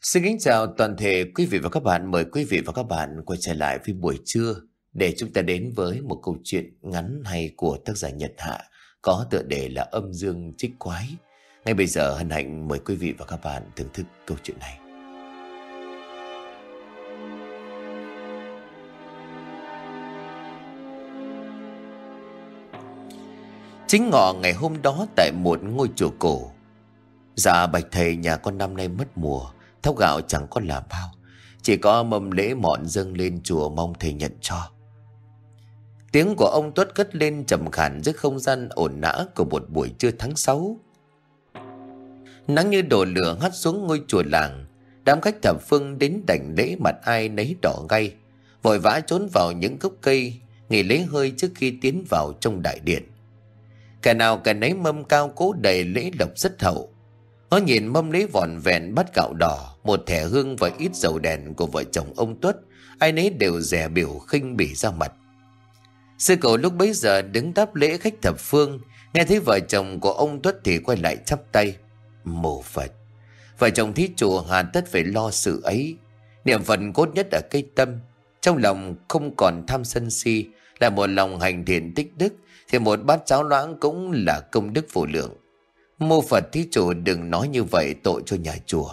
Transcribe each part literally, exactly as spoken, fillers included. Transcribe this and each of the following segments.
Xin kính chào toàn thể quý vị và các bạn. Mời quý vị và các bạn quay trở lại với buổi trưa để chúng ta đến với một câu chuyện ngắn hay của tác giả Nhật Hạ có tựa đề là Âm Dương Trích Quái. Ngay bây giờ hân hạnh mời quý vị và các bạn thưởng thức câu chuyện này. Chính ngọ ngày hôm đó tại một ngôi chùa cổ. Dạ bạch thầy, nhà con năm nay mất mùa, thóc gạo chẳng có là bao, chỉ có mâm lễ mọn dâng lên chùa mong thầy nhận cho. Tiếng của ông Tuất cất lên trầm khàn giữa không gian ồn ào của một buổi trưa tháng sáu. Nắng như đổ lửa hắt xuống ngôi chùa làng. Đám khách thập phương đến đảnh lễ mặt ai nấy đỏ gay, vội vã trốn vào những gốc cây nghỉ lấy hơi trước khi tiến vào trong đại điện. Kẻ nào kẻ nấy mâm cao cố đầy lễ lộc rất hậu. Nó nhìn mâm lễ vỏn vẹn bát gạo đỏ, một thẻ hương và ít dầu đèn của vợ chồng ông Tuất, ai nấy đều dè biểu khinh bỉ ra mặt. Sư cậu lúc bấy giờ đứng đáp lễ khách thập phương, nghe thấy vợ chồng của ông Tuất thì quay lại chắp tay. Mô Phật. Vợ chồng thí chủ hà tất phải lo sự ấy. Niệm Phật cốt nhất ở cây tâm, trong lòng không còn tham sân si, là một lòng hành thiện tích đức, thì một bát cháo loãng cũng là công đức vô lượng. Mô Phật thí chủ đừng nói như vậy, tội cho nhà chùa.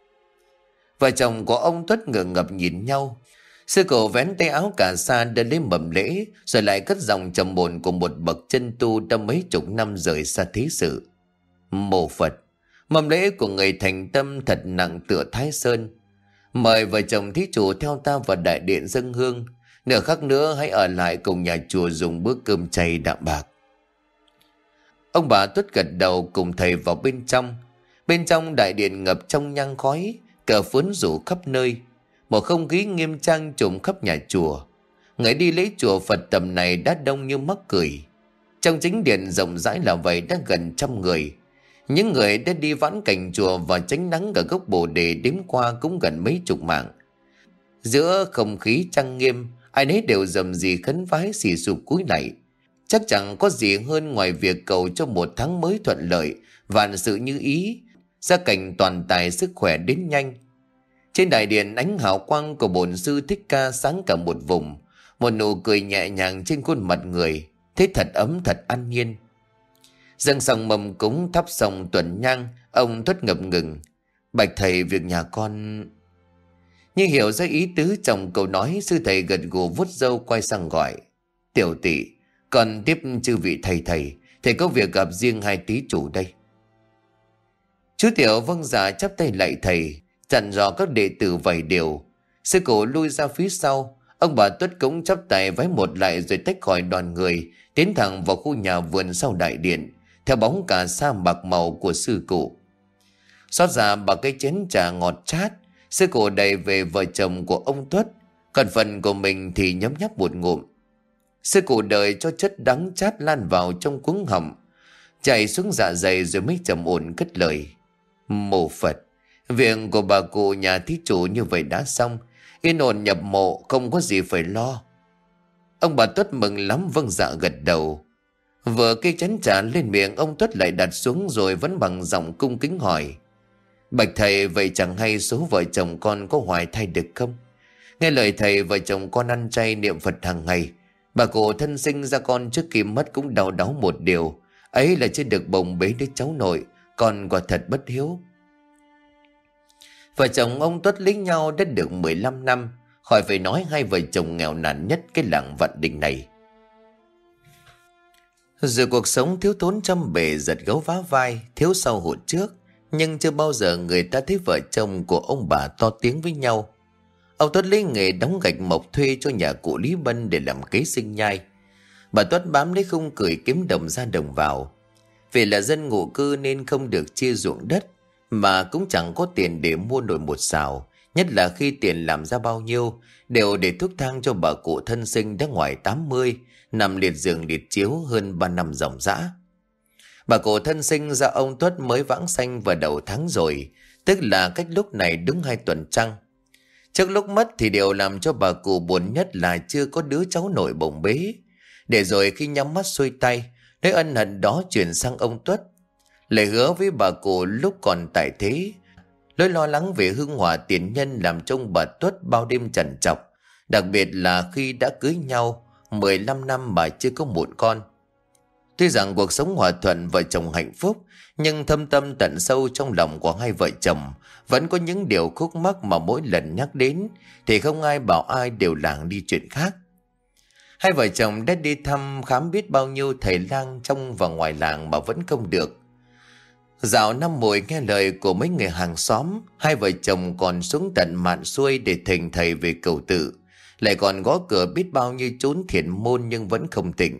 Vợ chồng của ông Tuất ngượng ngập nhìn nhau. Sư cậu vén tay áo cà sa đưa lên mầm lễ, rồi lại cất giọng trầm bồn của một bậc chân tu đã mấy chục năm rời xa thế sự. Mô Phật. Mầm lễ của người thành tâm thật nặng tựa Thái Sơn. Mời vợ chồng thí chủ theo ta vào đại điện dâng hương. Nửa khắc nữa hãy ở lại cùng nhà chùa dùng bữa cơm chay đạm bạc. Ông bà Tuất gật đầu cùng thầy vào bên trong. Bên trong đại điện ngập trong nhang khói, cờ phướn rủ khắp nơi. Một không khí nghiêm trang trùm khắp nhà chùa. Người đi lễ chùa Phật tầm này đã đông như mắc cười. Trong chính điện rộng rãi là vậy đã gần trăm người. Những người đã đi vãn cảnh chùa và tránh nắng ở gốc bồ đề đếm qua cũng gần mấy chục mạng. Giữa không khí trang nghiêm, ai nấy đều rầm rì khấn vái xì sụp cúi lạy. Chắc chẳng có gì hơn ngoài việc cầu cho một tháng mới thuận lợi, vạn sự như ý, gia cảnh toàn tài sức khỏe đến nhanh. Trên đại điện ánh hào quang của bổn sư Thích Ca sáng cả một vùng, một nụ cười nhẹ nhàng trên khuôn mặt người, thế thật ấm thật an nhiên. Dâng xong mâm cúng thắp xong tuần nhang, ông Tuất ngập ngừng. Bạch thầy, việc nhà con... Như hiểu ra ý tứ trong câu nói, sư thầy gật gù vuốt râu quay sang gọi. Tiểu tỷ, còn tiếp chư vị thầy thầy, thầy có việc gặp riêng hai tí chủ đây. Chú Tiểu vâng dạ chắp tay lạy thầy, dặn dò các đệ tử vài điều. Sư cụ lui ra phía sau, ông bà Tuất cũng chắp tay vái một lại rồi tách khỏi đoàn người, tiến thẳng vào khu nhà vườn sau đại điện, theo bóng cả sa bạc màu của sư cụ. Xót ra bà cái chén trà ngọt chát, sư cụ đầy về vợ chồng của ông Tuất, còn phần của mình thì nhấm nháp một ngụm. Sư cụ đợi cho chất đắng chát lan vào trong cuống họng, chảy xuống dạ dày rồi mới trầm ổn cất lời. Mô Phật. Việc của bà cụ nhà thí chủ như vậy đã xong, yên ổn nhập mộ, không có gì phải lo. Ông bà Tuất mừng lắm vâng dạ gật đầu. Vừa cây chén trà lên miệng, ông Tuất lại đặt xuống rồi vẫn bằng giọng cung kính hỏi. Bạch thầy, vậy chẳng hay số vợ chồng con có hoài thai được không? Nghe lời thầy, vợ chồng con ăn chay niệm Phật hàng ngày. Bà cụ thân sinh ra con trước khi mất cũng đau đáu một điều, ấy là chưa được bồng bế đứa cháu nội, con quả thật bất hiếu. Vợ chồng ông Tuất lấy nhau đã được mười lăm năm, khỏi phải nói hai vợ chồng nghèo nàn nhất cái làng Vạn Đình này. Dù cuộc sống thiếu thốn trăm bề giật gấu vá vai, thiếu sau hụt trước, nhưng chưa bao giờ người ta thấy vợ chồng của ông bà to tiếng với nhau. Ông Tuất lấy nghề đóng gạch mộc thuê cho nhà cụ Lý Bân để làm kế sinh nhai. Bà Tuất bám lấy khung cười kiếm đồng ra đồng vào. Vì là dân ngụ cư nên không được chia ruộng đất, mà cũng chẳng có tiền để mua nổi một xào, nhất là khi tiền làm ra bao nhiêu đều để thuốc thang cho bà cụ thân sinh đã ngoài tám mươi, nằm liệt giường liệt chiếu hơn ba năm ròng rã. Bà cụ thân sinh ra ông Tuất mới vãng sanh vào đầu tháng rồi, tức là cách lúc này đúng hai tuần trăng. Trước lúc mất thì điều làm cho bà cụ buồn nhất là chưa có đứa cháu nội bồng bế, để rồi khi nhắm mắt xuôi tay, nỗi ân hận đó chuyển sang ông Tuất. Lời hứa với bà cụ lúc còn tại thế Lối lo lắng về hương hỏa tiền nhân làm trông bà Tuất bao đêm trằn trọc, đặc biệt là khi đã cưới nhau mười lăm năm mà chưa có một con. Tuy rằng cuộc sống hòa thuận vợ chồng hạnh phúc, nhưng thâm tâm tận sâu trong lòng của hai vợ chồng vẫn có những điều khúc mắc mà mỗi lần nhắc đến thì không ai bảo ai đều lảng đi chuyện khác. Hai vợ chồng đã đi thăm khám biết bao nhiêu thầy lang trong và ngoài làng mà vẫn không được. Dạo năm mùi nghe lời của mấy người hàng xóm, hai vợ chồng còn xuống tận mạn xuôi để thỉnh thầy về cầu tự, lại còn gõ cửa biết bao nhiêu chốn thiện môn nhưng vẫn không tỉnh.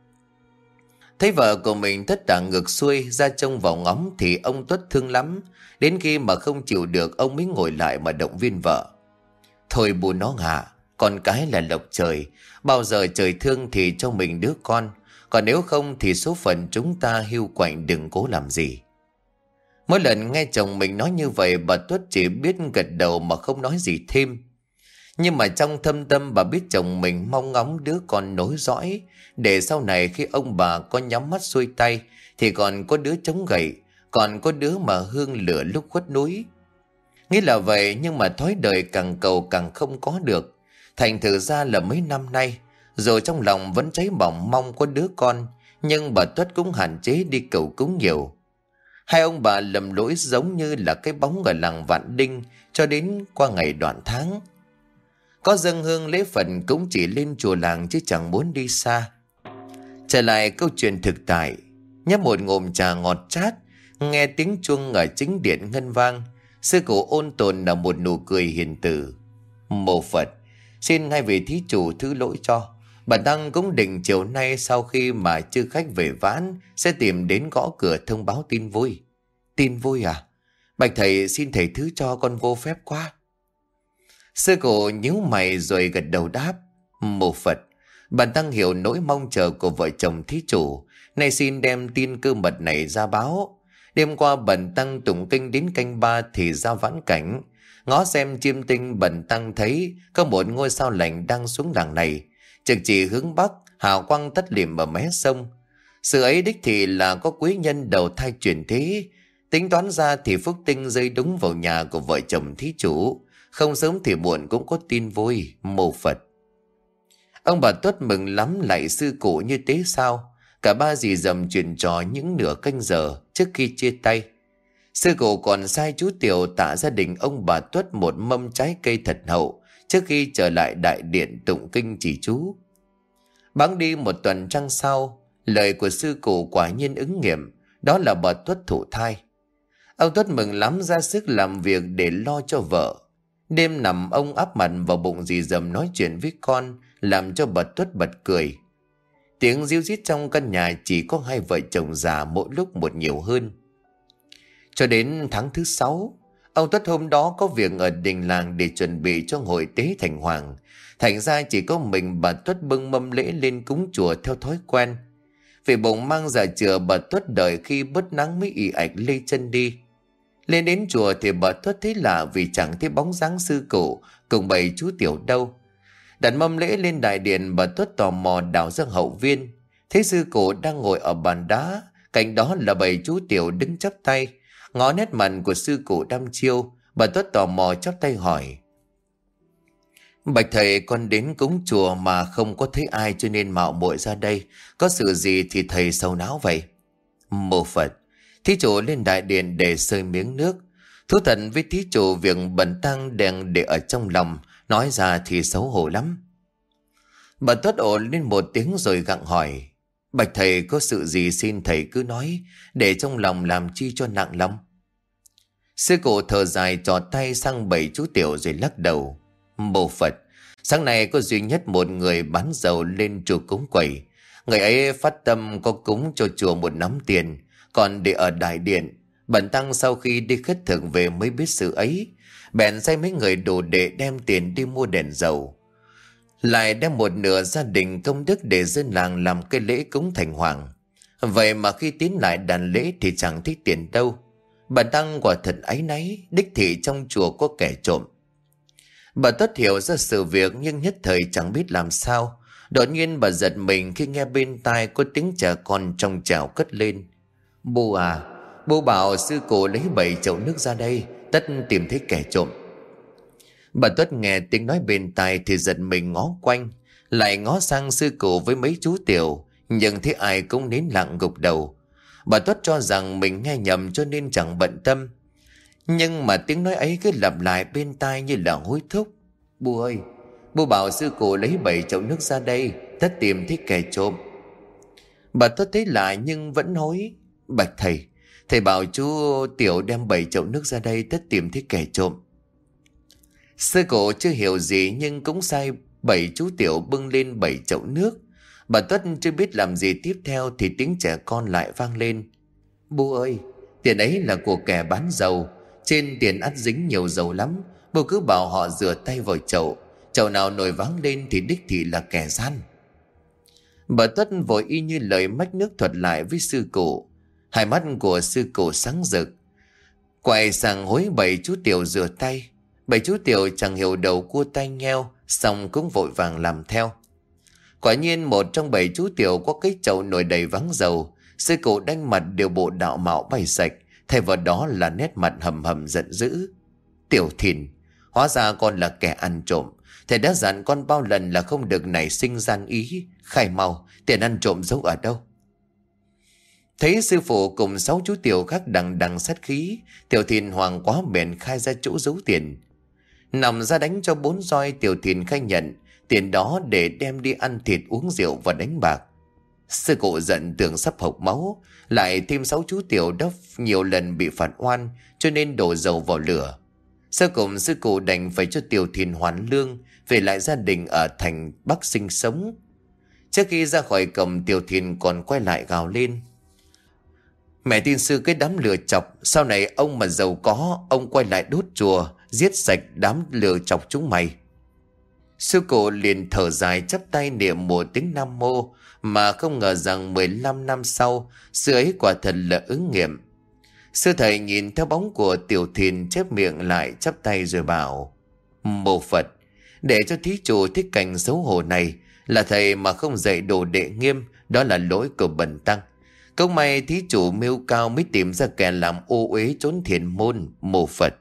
Thấy vợ của mình thất tả ngược xuôi ra trông vào ngóng thì ông Tuất thương lắm, đến khi mà không chịu được ông mới ngồi lại mà động viên vợ. Thôi bù nó hả, con cái là lộc trời, bao giờ trời thương thì cho mình đứa con, còn nếu không thì số phận chúng ta hiu quạnh đừng cố làm gì. Mỗi lần nghe chồng mình nói như vậy, bà Tuất chỉ biết gật đầu mà không nói gì thêm. Nhưng mà trong thâm tâm bà biết chồng mình mong ngóng đứa con nối dõi, để sau này khi ông bà có nhắm mắt xuôi tay thì còn có đứa chống gậy, còn có đứa mà hương lửa lúc khuất núi. Nghĩ là vậy nhưng mà thói đời càng cầu càng không có được. Thành thử ra là mấy năm nay, rồi trong lòng vẫn cháy bỏng mong có đứa con, nhưng bà Tuất cũng hạn chế đi cầu cúng nhiều. Hai ông bà lầm lỗi giống như là cái bóng ở làng Vạn Đinh cho đến qua ngày đoạn tháng. Có dâng hương lễ Phật cũng chỉ lên chùa làng chứ chẳng muốn đi xa. Trở lại câu chuyện thực tại, nhấp một ngụm trà ngọt chát, nghe tiếng chuông ở chính điện ngân vang, sư cụ ôn tồn là một nụ cười hiền từ. Mô Phật, xin hai vị thí chủ thứ lỗi cho. Bản tăng cũng định chiều nay sau khi mà chư khách về vãn sẽ tìm đến gõ cửa thông báo tin vui. Tin vui à? Bạch thầy xin thầy thứ cho con vô phép quá. Sư cụ nhíu mày rồi gật đầu đáp. Mô Phật, bản tăng hiểu nỗi mong chờ của vợ chồng thí chủ, nay xin đem tin cơ mật này ra báo. Đêm qua bần tăng tụng kinh đến canh ba thì ra vãn cảnh, ngó xem chiêm tinh bần tăng thấy có một ngôi sao lạnh đang xuống làng này, trực chỉ hướng bắc, hào quang tắt liệm ở mé sông. Sự ấy đích thì là có quý nhân đầu thai chuyển thế, tính toán ra thì phúc tinh rơi đúng vào nhà của vợ chồng thí chủ, không sớm thì muộn cũng có tin vui. Mô Phật. Ông bà Tuất mừng lắm lại sư cụ như thế sao? Cả ba dì dầm chuyện trò những nửa canh giờ trước khi chia tay. Sư cụ còn sai chú Tiểu tạ gia đình ông bà Tuất một mâm trái cây thật hậu trước khi trở lại đại điện tụng kinh chỉ chú. Bẵng đi một tuần trăng sau, lời của sư cụ quả nhiên ứng nghiệm, đó là bà Tuất thụ thai. Ông Tuất mừng lắm ra sức làm việc để lo cho vợ. Đêm nằm ông áp mặt vào bụng dì dầm nói chuyện với con, làm cho bà Tuất bật cười. Tiếng ríu rít trong căn nhà chỉ có hai vợ chồng già mỗi lúc một nhiều hơn. Cho đến tháng thứ sáu, ông Tuất hôm đó có việc ở đình làng để chuẩn bị cho hội tế thành hoàng. Thành ra chỉ có mình bà Tuất bưng mâm lễ lên cúng chùa theo thói quen. Vì bụng mang dạ chữa, bà Tuất đợi khi bớt nắng mới ì ạch lê chân đi. Lên đến chùa thì bà Tuất thấy lạ vì chẳng thấy bóng dáng sư cụ cùng bầy chú Tiểu đâu. Đặt mâm lễ lên đại điện, bà Tuất tò mò đào ra hậu viên, thấy sư cụ đang ngồi ở bàn đá, cạnh đó là bầy chú Tiểu đứng chắp tay. Ngó nét mặt của sư cụ đăm chiêu, bà Tuất tò mò chắp tay hỏi. Bạch thầy, con đến cúng chùa mà không có thấy ai cho nên mạo muội ra đây, có sự gì thì thầy sầu não vậy? Mô Phật, thí chủ lên đại điện để sơi miếng nước. Thú thật với thí chủ, việc bần tăng đèn để ở trong lòng, nói ra thì xấu hổ lắm. Bà Tuất ổn lên một tiếng rồi gặng hỏi. Bạch thầy, có sự gì xin thầy cứ nói, để trong lòng làm chi cho nặng lòng. Sư cụ thở dài trò tay sang bảy chú Tiểu rồi lắc đầu. Mô Phật, sáng nay có duy nhất một người bán dầu lên chùa cúng quẩy. Người ấy phát tâm có cúng cho chùa một nắm tiền, còn để ở đại điện. Bần tăng sau khi đi khất thực về mới biết sự ấy, bèn sai mấy người đồ đệ đem tiền đi mua đèn dầu, lại đem một nửa gia đình công đức để dân làng làm cái lễ cúng thành hoàng. Vậy mà khi tiến lại đàn lễ thì chẳng thích tiền đâu. Bần tăng quả thật áy náy, đích thị trong chùa có kẻ trộm. Bà Tuất hiểu ra sự việc nhưng nhất thời chẳng biết làm sao. Đột nhiên bà giật mình khi nghe bên tai có tiếng trẻ con trong trẻo cất lên. Bố à, bố bảo sư cụ lấy bảy chậu nước ra đây, tất tìm thấy kẻ trộm. Bà Tuất nghe tiếng nói bên tai thì giật mình ngó quanh, lại ngó sang sư cụ với mấy chú tiểu, nhưng thấy ai cũng nín lặng gục đầu. Bà Tuất cho rằng mình nghe nhầm cho nên chẳng bận tâm. Nhưng mà tiếng nói ấy cứ lặp lại bên tai như là hối thúc. Bu ơi, bu bảo sư cụ lấy bảy chậu nước ra đây, tất tìm thấy kẻ trộm. Bà Tuất thấy lạ nhưng vẫn hối. Bạch thầy, thầy bảo chú tiểu đem bảy chậu nước ra đây, tất tìm thấy kẻ trộm. Sư cụ chưa hiểu gì nhưng cũng sai bảy chú tiểu bưng lên bảy chậu nước. Bà Tuất chưa biết làm gì tiếp theo thì tiếng trẻ con lại vang lên. Bu ơi, tiền ấy là của kẻ bán dầu, trên tiền ắt dính nhiều dầu lắm. Bu cứ bảo họ rửa tay vào chậu, chậu nào nổi váng lên thì đích thị là kẻ gian. Bà Tuất vội y như lời mách nước thuật lại với sư cụ. Hai mắt của sư cụ sáng rực, quay sang hối bảy chú tiểu rửa tay. Bảy chú tiểu chẳng hiểu đầu cua tay nheo, xong cũng vội vàng làm theo. Quả nhiên một trong bảy chú tiểu có cái chậu nồi đầy váng dầu. Sư cụ đanh mặt đều bộ đạo mạo bay sạch, thay vào đó là nét mặt hầm hầm giận dữ. Tiểu Thìn, hóa ra con là kẻ ăn trộm. Thầy đã dặn con bao lần là không được nảy sinh gian ý. Khai mau, tiền ăn trộm giấu ở đâu? Thấy sư phụ cùng sáu chú tiểu khác đằng đằng sát khí, Tiểu Thìn hoàng quá bèn khai ra chỗ giấu tiền. Nằm ra đánh cho bốn roi, Tiểu Thìn khai nhận tiền đó để đem đi ăn thịt uống rượu và đánh bạc. Sư cụ giận tưởng sắp hộc máu, lại thêm sáu chú tiểu đốc nhiều lần bị phạt oan cho nên đổ dầu vào lửa. Sau cùng sư cụ đành phải cho Tiểu Thìn hoàn lương, về lại gia đình ở thành Bắc sinh sống. Trước khi ra khỏi cổng, Tiểu Thìn còn quay lại gào lên. Mẹ tin sư cái đám lừa chọc, sau này ông mà giàu có, ông quay lại đốt chùa, giết sạch đám lừa chọc chúng mày. Sư cụ liền thở dài chắp tay niệm một tiếng Nam Mô, mà không ngờ rằng mười lăm năm sau, sự ấy quả thật là ứng nghiệm. Sư thầy nhìn theo bóng của Tiểu Thìn, chép miệng lại chắp tay rồi bảo: Mô Phật, để cho thí chủ thích cảnh xấu hổ này, là thầy mà không dạy đồ đệ nghiêm, đó là lỗi của bần tăng. Không may thí chủ mưu cao mới tìm ra kẻ làm ô uế trốn thiền môn. Mô Phật.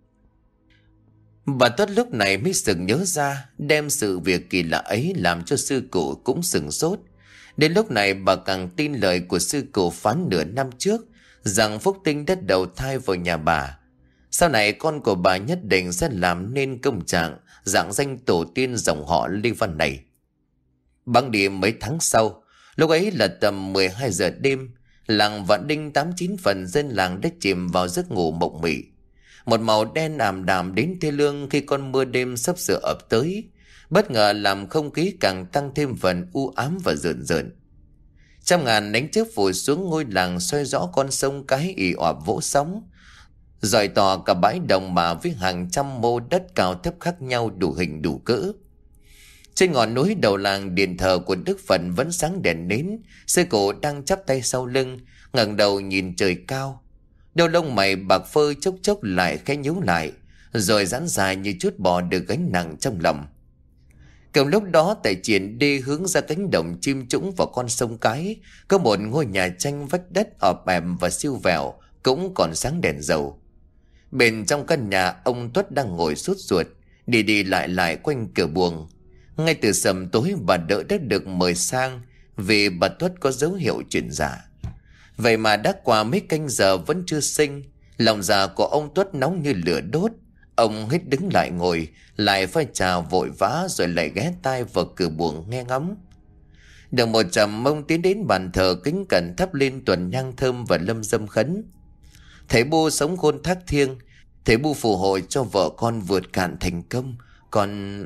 Bà Tuất lúc này mới sực nhớ ra, đem sự việc kỳ lạ ấy làm cho sư cụ cũng sửng sốt. Đến lúc này bà càng tin lời của sư cụ phán nửa năm trước, rằng Phúc Tinh đã đầu thai vào nhà bà. Sau này con của bà nhất định sẽ làm nên công trạng dạng danh tổ tiên dòng họ Lê Văn này. Băng đi mấy tháng sau, lúc ấy là tầm mười hai giờ đêm, làng Vạn Đinh tám chín phần dân làng đã chìm vào giấc ngủ mộng mị. Một màu đen ảm đạm đến thê lương khi con mưa đêm sắp sửa ập tới, bất ngờ làm không khí càng tăng thêm phần u ám và rợn rợn. Trăm ngàn ánh chớp vùi xuống ngôi làng, soi rõ con sông cái ì ọp vỗ sóng, rọi tỏ cả bãi đồng mà với hàng trăm mô đất cao thấp khác nhau đủ hình đủ cỡ. Trên ngọn núi đầu làng, điện thờ của Đức Phật vẫn sáng đèn nến. Sư cụ đang chắp tay sau lưng, ngẩng đầu nhìn trời cao. Đôi lông mày bạc phơ chốc chốc lại khẽ nhíu lại, rồi giãn dài như chút bỏ được gánh nặng trong lòng. Cùng lúc đó, tại triển đi hướng ra cánh đồng chim trũng vào con sông cái, có một ngôi nhà tranh vách đất ọp ẹp và siêu vẹo, cũng còn sáng đèn dầu. Bên trong căn nhà, ông Tuất đang ngồi sốt ruột, đi đi lại lại quanh cửa buồng. Ngay từ sầm tối, bà Đỡ đã được mời sang vì bà Tuất có dấu hiệu chuyển dạ. Vậy mà đã qua mấy canh giờ vẫn chưa sinh. Lòng dạ của ông Tuất nóng như lửa đốt. Ông hết đứng lại ngồi, lại pha trà vội vã, rồi lại ghé tai vào cửa buồng nghe ngóng. Được một trầm mông tiến đến bàn thờ, kính cẩn thắp lên tuần nhang thơm và lâm dâm khấn. Thầy Bu sống khôn thác thiêng, thầy Bu phù hộ cho vợ con vượt cạn thành công. Còn...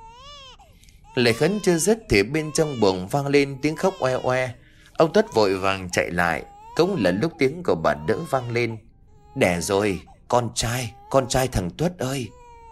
Lời khấn chưa dứt thì bên trong buồng vang lên tiếng khóc oe oe. Ông Tuất vội vàng chạy lại, cũng là lúc tiếng của bà Đỡ vang lên. Đẻ rồi, con trai, con trai thằng Tuất ơi.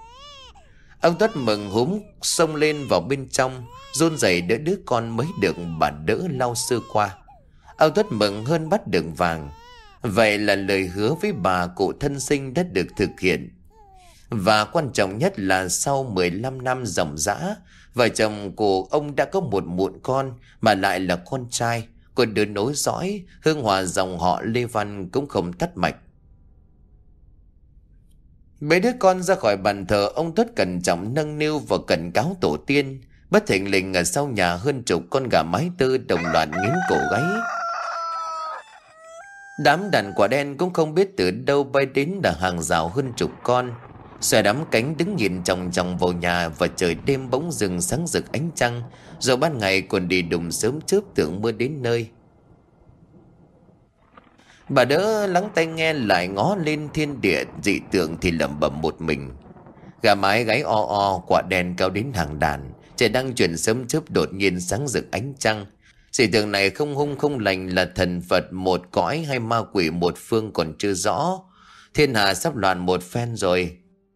Ông Tuất mừng húm xông lên vào bên trong, run rẩy đỡ đứa con mới được bà Đỡ lau sơ qua. Ông Tuất mừng hơn bắt được vàng. Vậy là lời hứa với bà cụ thân sinh đã được thực hiện. Và quan trọng nhất là sau mười lăm năm ròng rã, vợ chồng của ông đã có một muộn con, mà lại là con trai. Còn đứa nối dõi, hương hòa dòng họ Lê Văn cũng không tắt mạch. Bế đứa con ra khỏi bàn thờ, ông Tuất cẩn trọng nâng niu và cẩn cáo tổ tiên. Bất thình lình ở sau nhà hơn chục con gà mái tơ đồng loạt nghiến cổ gáy. Đám đàn quả đen cũng không biết từ đâu bay đến là hàng rào hơn chục con, xòe đám cánh đứng nhìn chòng chòng vào nhà. Và trời đêm bỗng dừng sáng rực ánh trăng, rồi ban ngày còn đi đùng sớm chớp tưởng mưa đến nơi. Bà đỡ lắng tai nghe lại ngó lên thiên địa dị tượng thì lẩm bẩm một mình. Gà mái gáy o o, quả đen cao đến hàng đàn, trời đang chuyển sớm chớp đột nhiên sáng rực ánh trăng. Dị tượng này không hung không lành, là thần Phật một cõi hay ma quỷ một phương còn chưa rõ. Thiên hạ sắp loạn một phen rồi.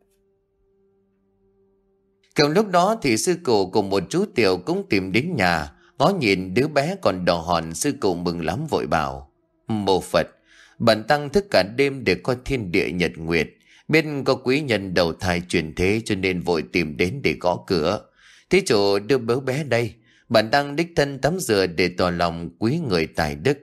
Cùng lúc đó thì sư cụ cùng một chú tiểu cũng tìm đến nhà, ngó nhìn đứa bé còn đỏ hòn. Sư cụ mừng lắm vội bảo: Mô Phật, bần tăng thức cả đêm để coi thiên địa nhật nguyệt, biết có quý nhân đầu thai chuyển thế cho nên vội tìm đến để gõ cửa. Thí chủ đưa bớ bé đây, bần tăng đích thân tắm rửa để tỏ lòng quý người tài đức.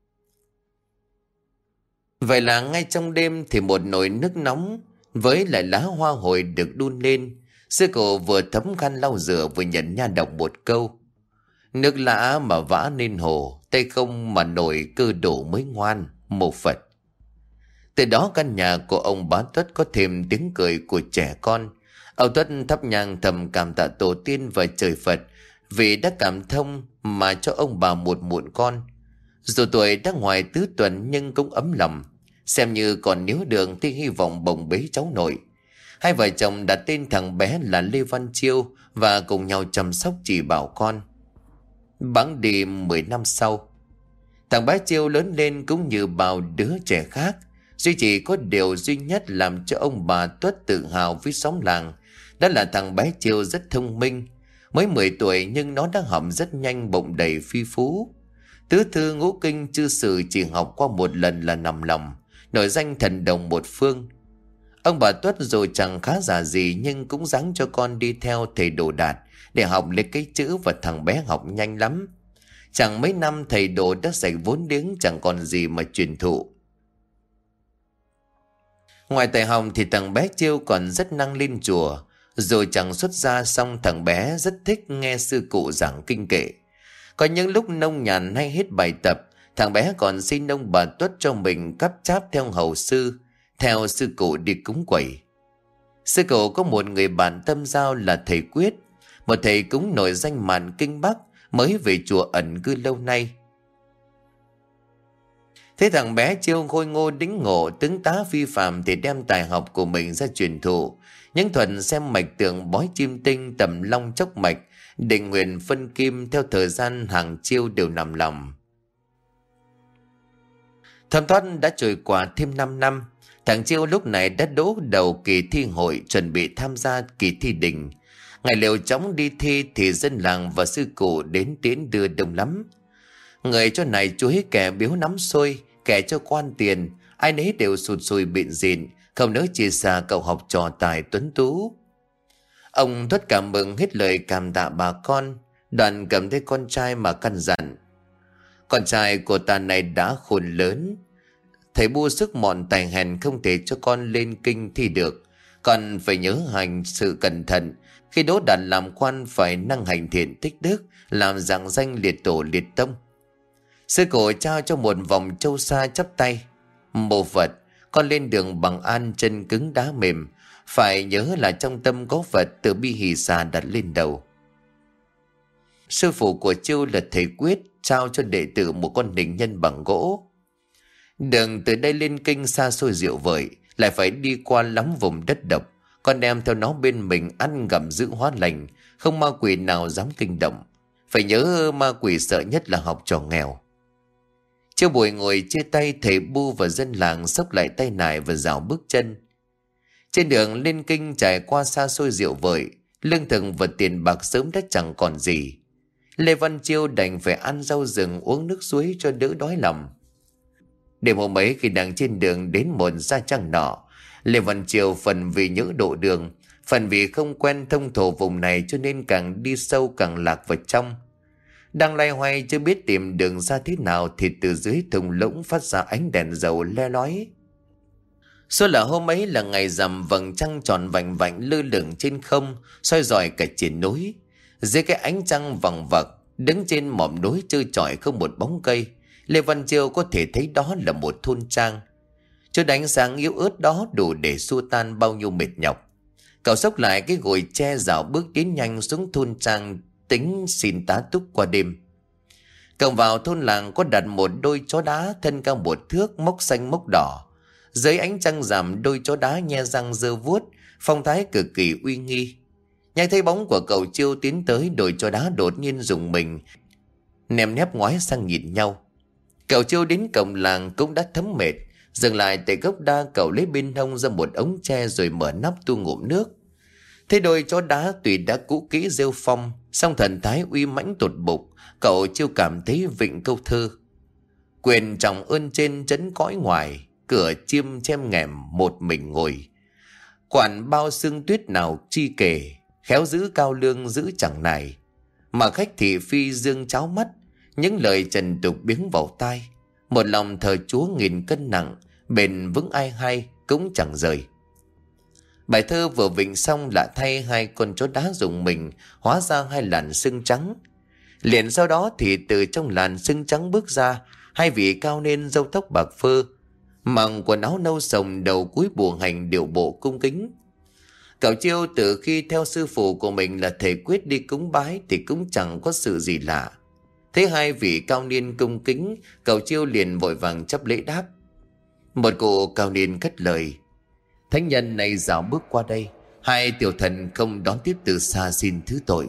Vậy là ngay trong đêm thì một nồi nước nóng với lại lá hoa hồi được đun lên. Sư cụ vừa thấm khăn lau rửa vừa nhận nha đọc một câu: Nước lã mà vã nên hồ, tay không mà nổi cơ đổ mới ngoan, Mô Phật. Từ đó căn nhà của ông bá Tuất có thêm tiếng cười của trẻ con. Ông Tuất thắp nhang thầm cảm tạ tổ tiên và trời Phật vì đã cảm thông mà cho ông bà một muộn con. Dù tuổi đã ngoài tứ tuần nhưng cũng ấm lòng, xem như còn níu đường thì hy vọng bồng bế cháu nội. Hai vợ chồng đặt tên thằng bé là Lê Văn Chiêu và cùng nhau chăm sóc chỉ bảo con. Bẵng đi mười năm sau, thằng bé Chiêu lớn lên cũng như bao đứa trẻ khác. Duy chỉ có điều duy nhất làm cho ông bà Tuất tự hào với xóm làng, đó là thằng bé Chiêu rất thông minh. Mới mười tuổi nhưng nó đã học rất nhanh, bụng đầy phi phú. Tứ thư ngũ kinh chư sử chỉ học qua một lần là nằm lòng, nổi danh thần đồng một phương. Ông bà Tuất dù chẳng khá giả gì nhưng cũng ráng cho con đi theo thầy Đồ Đạt để học lấy cái chữ, và thằng bé học nhanh lắm. Chẳng mấy năm thầy Đồ đã dạy vốn liếng chẳng còn gì mà truyền thụ. Ngoài tài học thì thằng bé Chiêu còn rất năng lên chùa. Dù chẳng xuất gia xong thằng bé rất thích nghe sư cụ giảng kinh kệ. Có những lúc nông nhàn hay hết bài tập, thằng bé còn xin ông bà Tuất cho mình cắp cháp theo hầu sư, theo sư cụ đi cúng quẩy. Sư cụ có một người bạn tâm giao là thầy Quyết, một thầy cúng nổi danh màn kinh Bắc, mới về chùa ẩn cư lâu nay. Thế thằng bé Chiêu khôi ngô đính ngộ, tướng tá phi phàm thì đem tài học của mình ra truyền thụ. Những thuật xem mạch tượng, bói chim tinh, tầm long chốc mạch, định nguyện phân kim, theo thời gian hàng Chiêu đều nằm lòng. Thấm thoát đã trôi qua thêm năm năm. Thằng Chiêu lúc này đã đỗ đầu kỳ thi hội, chuẩn bị tham gia kỳ thi đình. Ngày liều chóng đi thi thì dân làng và sư cụ đến tiễn đưa đông lắm. Người cho này chuối, kẻ biếu nắm xôi, kẻ cho quan tiền, ai nấy đều sụt sùi bịn rịn, không nỡ chia xa cậu học trò tài tuấn tú. Ông Tuất cảm mừng hết lời cảm tạ bà con, đoạn cầm thấy con trai mà căn dặn: Con trai của ta này đã khôn lớn, thầy bu sức mọn tài hèn không thể cho con lên kinh thi được. Con phải nhớ hành sự cẩn thận, khi đỗ đạt làm quan phải năng hành thiện tích đức, làm dạng danh liệt tổ liệt tông. Sư cụ trao cho một vòng châu sa chắp tay: Mô Phật, con lên đường bằng an, chân cứng đá mềm, phải nhớ là trong tâm có Phật, từ bi hỷ xà đặt lên đầu. Sư phụ của Chiêu là thầy Quyết trao cho đệ tử một con đình nhân bằng gỗ. Đường từ đây lên kinh xa xôi diệu vời, lại phải đi qua lắm vùng đất độc. Con đem theo nó bên mình, ăn ngậm giữ hóa lành, không ma quỷ nào dám kinh động. Phải nhớ ma quỷ sợ nhất là học trò nghèo. Chiêu buổi ngồi chia tay, thầy bu và dân làng xốc lại tay nải và rảo bước chân. Trên đường lên kinh trải qua xa xôi diệu vời, lương thực và tiền bạc sớm đã chẳng còn gì. Lê Văn Chiêu đành phải ăn rau rừng, uống nước suối cho đỡ đói lòng. Đêm hôm ấy khi đang trên đường đến một gia trang nọ, Lê Văn Chiêu phần vì nhỡ độ đường, phần vì không quen thông thổ vùng này cho nên càng đi sâu càng lạc vào trong. Đang loay hoay chưa biết tìm đường ra thế nào thì từ dưới thung lũng phát ra ánh đèn dầu le lói. Số là hôm ấy là ngày rằm, vầng trăng tròn vành vạnh lơ lửng trên không, soi rọi cả triển núi. Dưới cái ánh trăng vằng vặc, đứng trên mỏm núi trơ trọi không một bóng cây, Lê Văn Chiêu có thể thấy đó là một thôn trang. Chút ánh sáng yếu ớt đó đủ để xua tan bao nhiêu mệt nhọc. Cậu xốc lại cái gồi tre dạo bước tiến nhanh xuống thôn trang, tính xin tá túc qua đêm. Cậu vào thôn làng có đặt một đôi chó đá thân cao một thước, mốc xanh mốc đỏ. Dưới ánh trăng rằm, đôi chó đá nhe răng giơ vuốt, phong thái cực kỳ uy nghi. Nhanh thấy bóng của cậu Chiêu tiến tới, đôi chó đá đột nhiên rùng mình, nèm nép ngoái sang nhìn nhau. Cậu Chiêu đến cổng làng cũng đã thấm mệt, dừng lại tại gốc đa, cậu lấy bên hông ra một ống tre rồi mở nắp tu ngụm nước. Thế đôi chó đá tuy đã cũ kỹ rêu phong, song thần thái uy mãnh tột bục, cậu Chiêu cảm thấy vịnh câu thơ: quyền trọng ơn trên trấn cõi ngoài, cửa chiêm chem nghèm một mình ngồi. Quản bao sương tuyết nào chi kể, khéo giữ cao lương giữ chẳng nài. Mà khách thị phi dương cháo mắt, những lời trần tục biếng vào tai. Một lòng thờ Chúa nghìn cân nặng, bền vững ai hay cũng chẳng rời. Bài thơ vừa vịnh xong lạ thay, hai con chó đá rùng mình hóa ra hai làn sưng trắng. Liền sau đó thì từ trong làn sưng trắng bước ra hai vị cao niên râu tóc bạc phơ, mặc quần áo nâu sồng, đầu cúi bùa hành, điệu bộ cung kính. Cậu Chiêu từ khi theo sư phụ của mình là thầy Quyết đi cúng bái thì cũng chẳng có sự gì lạ. Thấy hai vị cao niên cung kính, cậu Chiêu liền vội vàng chấp lễ đáp. Một cụ cao niên cất lời: thánh nhân này dạo bước qua đây, hai tiểu thần không đón tiếp từ xa, xin thứ tội.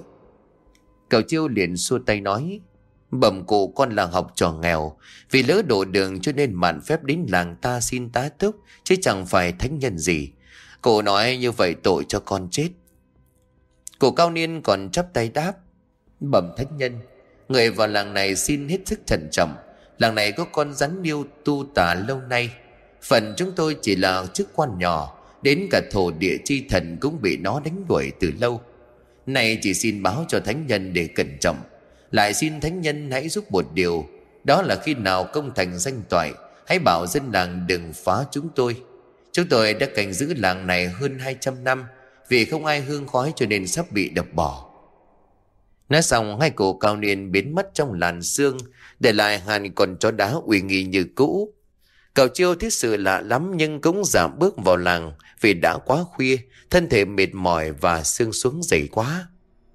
Cậu Chiêu liền xua tay nói: bẩm cụ, con là học trò nghèo, vì lỡ đổ đường cho nên mạn phép đến làng ta xin tá túc, chứ chẳng phải thánh nhân gì. Cụ nói như vậy tội cho con chết. Cụ cao niên còn chắp tay đáp: bẩm thánh nhân, người vào làng này xin hết sức thận trọng. Làng này có con rắn điêu tu tà lâu nay, phần chúng tôi chỉ là chức quan nhỏ, đến cả thổ địa chi thần cũng bị nó đánh đuổi từ lâu. Này chỉ xin báo cho thánh nhân để cẩn trọng. Lại xin thánh nhân hãy giúp một điều, đó là khi nào công thành danh toại, hãy bảo dân làng đừng phá chúng tôi. Chúng tôi đã canh giữ làng này hơn hai trăm năm, vì không ai hương khói cho nên sắp bị đập bỏ. Nói xong, hai cụ cao niên biến mất trong làn sương, để lại hai con chó đá uy nghi như cũ. Cậu Chiêu thấy sự lạ lắm nhưng cũng giảm bước vào làng, vì đã quá khuya, thân thể mệt mỏi và sương xuống dày quá.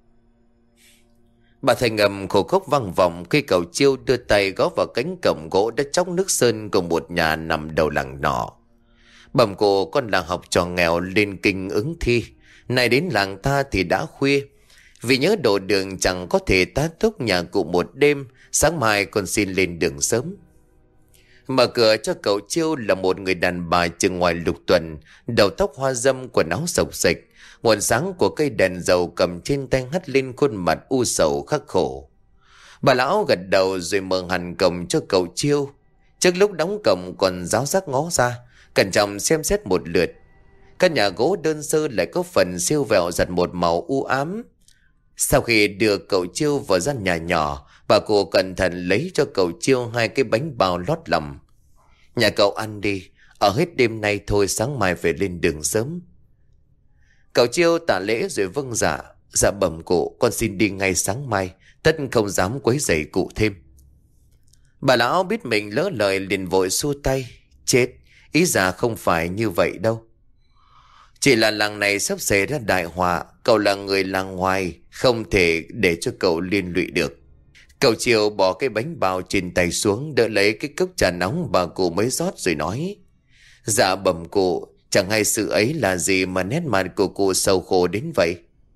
Bà thầy ngầm khổ khóc vang vọng khi cậu Chiêu đưa tay gõ vào cánh cổng gỗ đã chóc nước sơn của một nhà nằm đầu làng nọ. Bẩm cụ, con làng học trò nghèo lên kinh ứng thi, này đến làng ta thì đã khuya, vì nhớ đổ đường chẳng có thể tá túc nhà cụ một đêm, sáng mai con xin lên đường sớm. Mở cửa cho cậu Chiêu là một người đàn bà chừng ngoài lục tuần, đầu tóc hoa râm, quần áo xộc xệch, nguồn sáng của cây đèn dầu cầm trên tay hắt lên khuôn mặt u sầu khắc khổ. Bà lão gật đầu rồi mở hẳn cổng cho cậu Chiêu. Trước lúc đóng cổng còn giáo giác ngó ra, cẩn trọng xem xét một lượt. Căn nhà gỗ đơn sơ lại có phần siêu vẹo giặt một màu u ám. Sau khi đưa cậu Chiêu vào gian nhà nhỏ, bà cụ cẩn thận lấy cho cậu Chiêu hai cái bánh bao lót lòng. Nhà cậu ăn đi, ở hết đêm nay thôi, sáng mai về lên đường sớm. Cậu Chiêu tạ lễ rồi vâng dạ. Dạ bẩm cụ, con xin đi ngay sáng mai, tất không dám quấy rầy cụ thêm. Bà lão biết mình lỡ lời liền vội xua tay. Chết, ý già không phải như vậy đâu. Chỉ là làng này sắp xảy ra đại họa, cậu là người làng ngoài, không thể để cho cậu liên lụy được. Cậu Chiêu bỏ cái bánh bao trên tay xuống, đỡ lấy cái cốc trà nóng bà cụ mới rót rồi nói: dạ bẩm cụ, chẳng hay sự ấy là gì mà nét mặt của cụ sầu khổ đến vậy.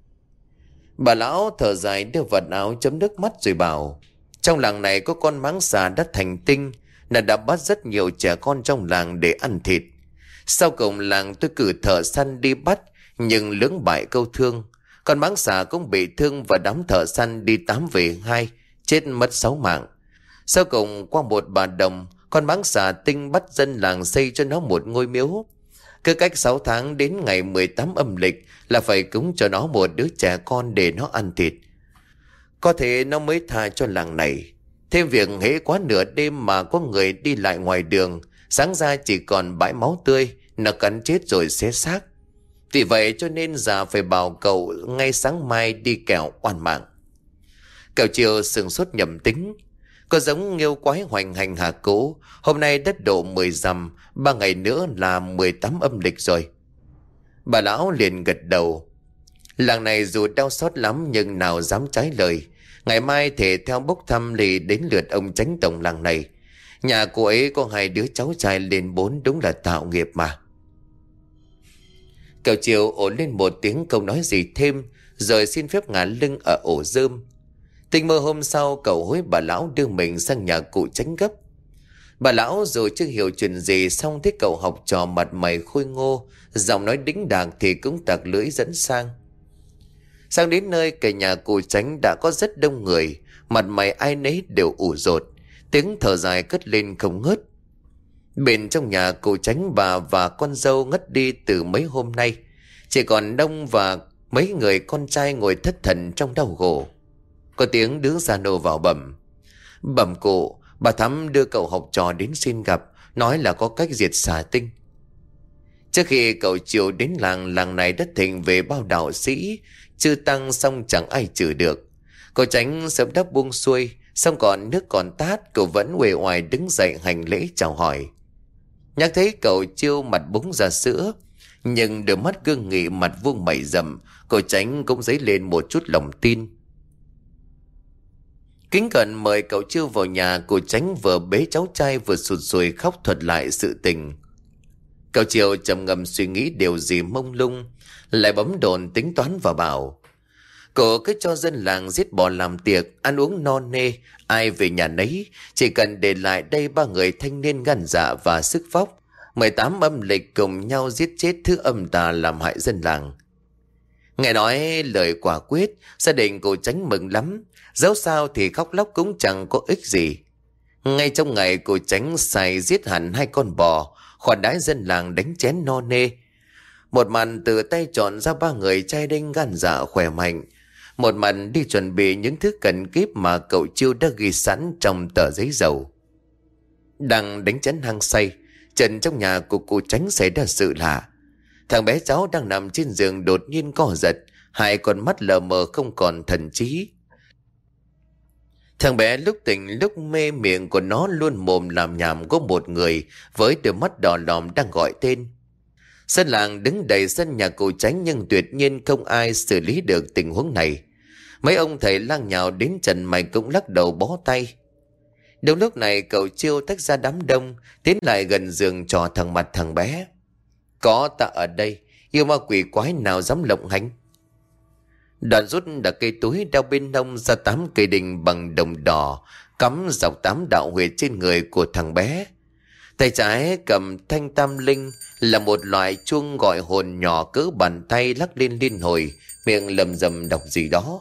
Bà lão thở dài đưa vật áo chấm nước mắt rồi bảo: trong làng này có con mãng xà đã thành tinh, nó đã bắt rất nhiều trẻ con trong làng để ăn thịt. Sau cùng làng tôi cử thợ săn đi bắt, nhưng lưỡng bại câu thương. Con mãng xà cũng bị thương và đám thợ săn đi tám về hai, chết mất sáu mạng. Sau cùng qua một bà đồng, con mãng xà tinh bắt dân làng xây cho nó một ngôi miếu. Cứ cách sáu tháng đến ngày mười tám âm lịch là phải cúng cho nó một đứa trẻ con để nó ăn thịt. Có thể nó mới tha cho làng này. Thêm việc hễ quá nửa đêm mà có người đi lại ngoài đường, sáng ra chỉ còn bãi máu tươi, nó cắn chết rồi xé xác. Vì vậy cho nên già phải bảo cậu ngay sáng mai đi kẻo oan mạng. Cậu Chiêu sừng sốt nhầm tính. Có giống nghêu quái hoành hành hạ cố. Hôm nay đất độ mười dặm, ba ngày nữa là mười tám âm lịch rồi. Bà lão liền gật đầu. Làng này dù đau xót lắm nhưng nào dám trái lời. Ngày mai thể theo bốc thăm thì đến lượt ông chánh tổng làng này. Nhà cô ấy có hai đứa cháu trai lên bốn, đúng là tạo nghiệp mà. Cậu Chiều ổn lên một tiếng không nói gì thêm, rồi xin phép ngả lưng ở ổ rơm. Tình mơ hôm sau cậu hối bà lão đưa mình sang nhà cụ Chánh gấp. Bà lão dù chưa hiểu chuyện gì, xong thấy cậu học trò mặt mày khôi ngô, giọng nói đĩnh đạc thì cũng tặc lưỡi dẫn sang. Sang đến nơi, cả nhà cụ Chánh đã có rất đông người, mặt mày ai nấy đều ủ rột, tiếng thở dài cất lên không ngớt. Bên trong nhà cụ Chánh, bà và con dâu ngất đi từ mấy hôm nay, chỉ còn Đông và mấy người con trai ngồi thất thần trong đau khổ. Có tiếng đứa già nô vào bẩm: "Bẩm cụ, bà Thắm đưa cậu học trò đến xin gặp, nói là có cách diệt xà tinh." Trước khi cậu Chiều đến làng, làng này đất thịnh về bao đạo sĩ, chư tăng, xong chẳng ai trừ được. Cậu Chánh sớm đã buông xuôi, xong còn nước còn tát, cậu vẫn uể oải đứng dậy hành lễ chào hỏi. Nhắc thấy cậu Chiêu mặt búng ra sữa, nhưng đôi mắt gương nghị, mặt vuông mày rậm, cậu Chánh cũng dấy lên một chút lòng tin. Kính cẩn mời cậu Chiêu vào nhà. Cụ Chánh vừa bế cháu trai vừa sụt sùi khóc thuật lại sự tình. Cậu Chiêu trầm ngâm suy nghĩ điều gì mông lung, lại bấm đồn tính toán và bảo: "Cậu cứ cho dân làng giết bò làm tiệc, ăn uống no nê, ai về nhà nấy, chỉ cần để lại đây ba người thanh niên gan dạ và sức vóc, mười tám âm lịch cùng nhau giết chết thứ âm tà làm hại dân làng." Nghe nói lời quả quyết, gia đình cụ Chánh mừng lắm. Dẫu sao thì khóc lóc cũng chẳng có ích gì. Ngay trong ngày cụ Chánh xài giết hẳn hai con bò, khoản đãi dân làng đánh chén no nê. Một mặt từ tay chọn ra ba người trai đinh gan dạ khỏe mạnh, một mặt đi chuẩn bị những thứ cần kíp mà cậu Chiêu đã ghi sẵn trong tờ giấy dầu. Đang đánh chén hăng say, trần trong nhà của cụ Chánh xảy ra sự lạ. Thằng bé cháu đang nằm trên giường đột nhiên co giật, hai con mắt lờ mờ không còn thần trí. Thằng bé lúc tỉnh lúc mê, miệng của nó luôn mồm làm nhảm có một người với đôi mắt đỏ lòm đang gọi tên. Dân làng đứng đầy sân nhà cụ Chánh, nhưng tuyệt nhiên không ai xử lý được tình huống này. Mấy ông thầy lang nhào đến trần mày cũng lắc đầu bó tay. Đúng lúc này cậu Chiêu tách ra đám đông, tiến lại gần giường trò thằng mặt thằng bé: "Có ta ở đây, yêu ma quỷ quái nào dám lộng hành." Đoàn rút đặt cây túi đeo bên hông ra tám cây đinh bằng đồng đỏ, cắm dọc tám đạo huyệt trên người của thằng bé. Tay trái cầm thanh tam linh, là một loại chuông gọi hồn nhỏ cỡ bàn tay, lắc lên liên hồi, miệng lầm rầm đọc gì đó.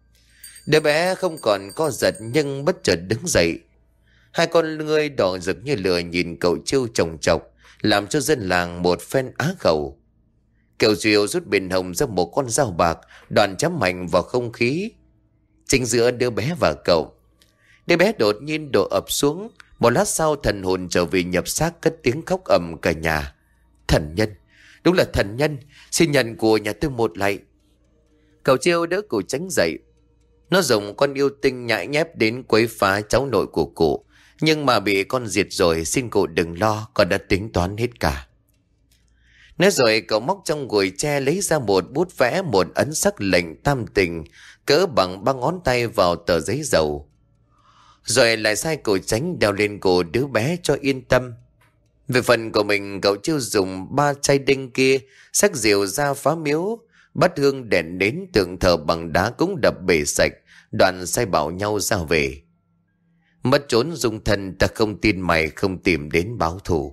Đứa bé không còn co giật nhưng bất chợt đứng dậy. Hai con ngươi đỏ rực như lửa nhìn cậu Chiêu chồng chọc, làm cho dân làng một phen á khẩu. Cậu Chiêu rút bên hông ra một con dao bạc, đòn chém mạnh vào không khí chính giữa đứa bé và cậu. Đứa bé đột nhiên đổ ập xuống. Một lát sau thần hồn trở về nhập xác, cất tiếng khóc ầm cả nhà: "Thần nhân, đúng là thần nhân, xin nhận của nhà tôi một lạy." Cậu Chiêu đỡ cụ Chánh dậy. Nó dùng con yêu tinh nhãi nhép đến quấy phá cháu nội của cụ, nhưng mà bị con diệt rồi, xin cụ đừng lo, con đã tính toán hết cả. Nói rồi cậu móc trong gùi tre lấy ra một bút vẽ một ấn sắc lệnh tam tình cỡ bằng ba ngón tay vào tờ giấy dầu, rồi lại sai cậu Chánh đeo lên cổ đứa bé cho yên tâm. Về phần của mình, cậu Chiêu dùng ba chai đinh kia xách rìu ra phá miếu, bắt hương đèn nến, tượng thờ bằng đá cũng đập bể sạch, đoàn sai bảo nhau ra về. Mất trốn dung thân, ta không tin mày không tìm đến báo thù.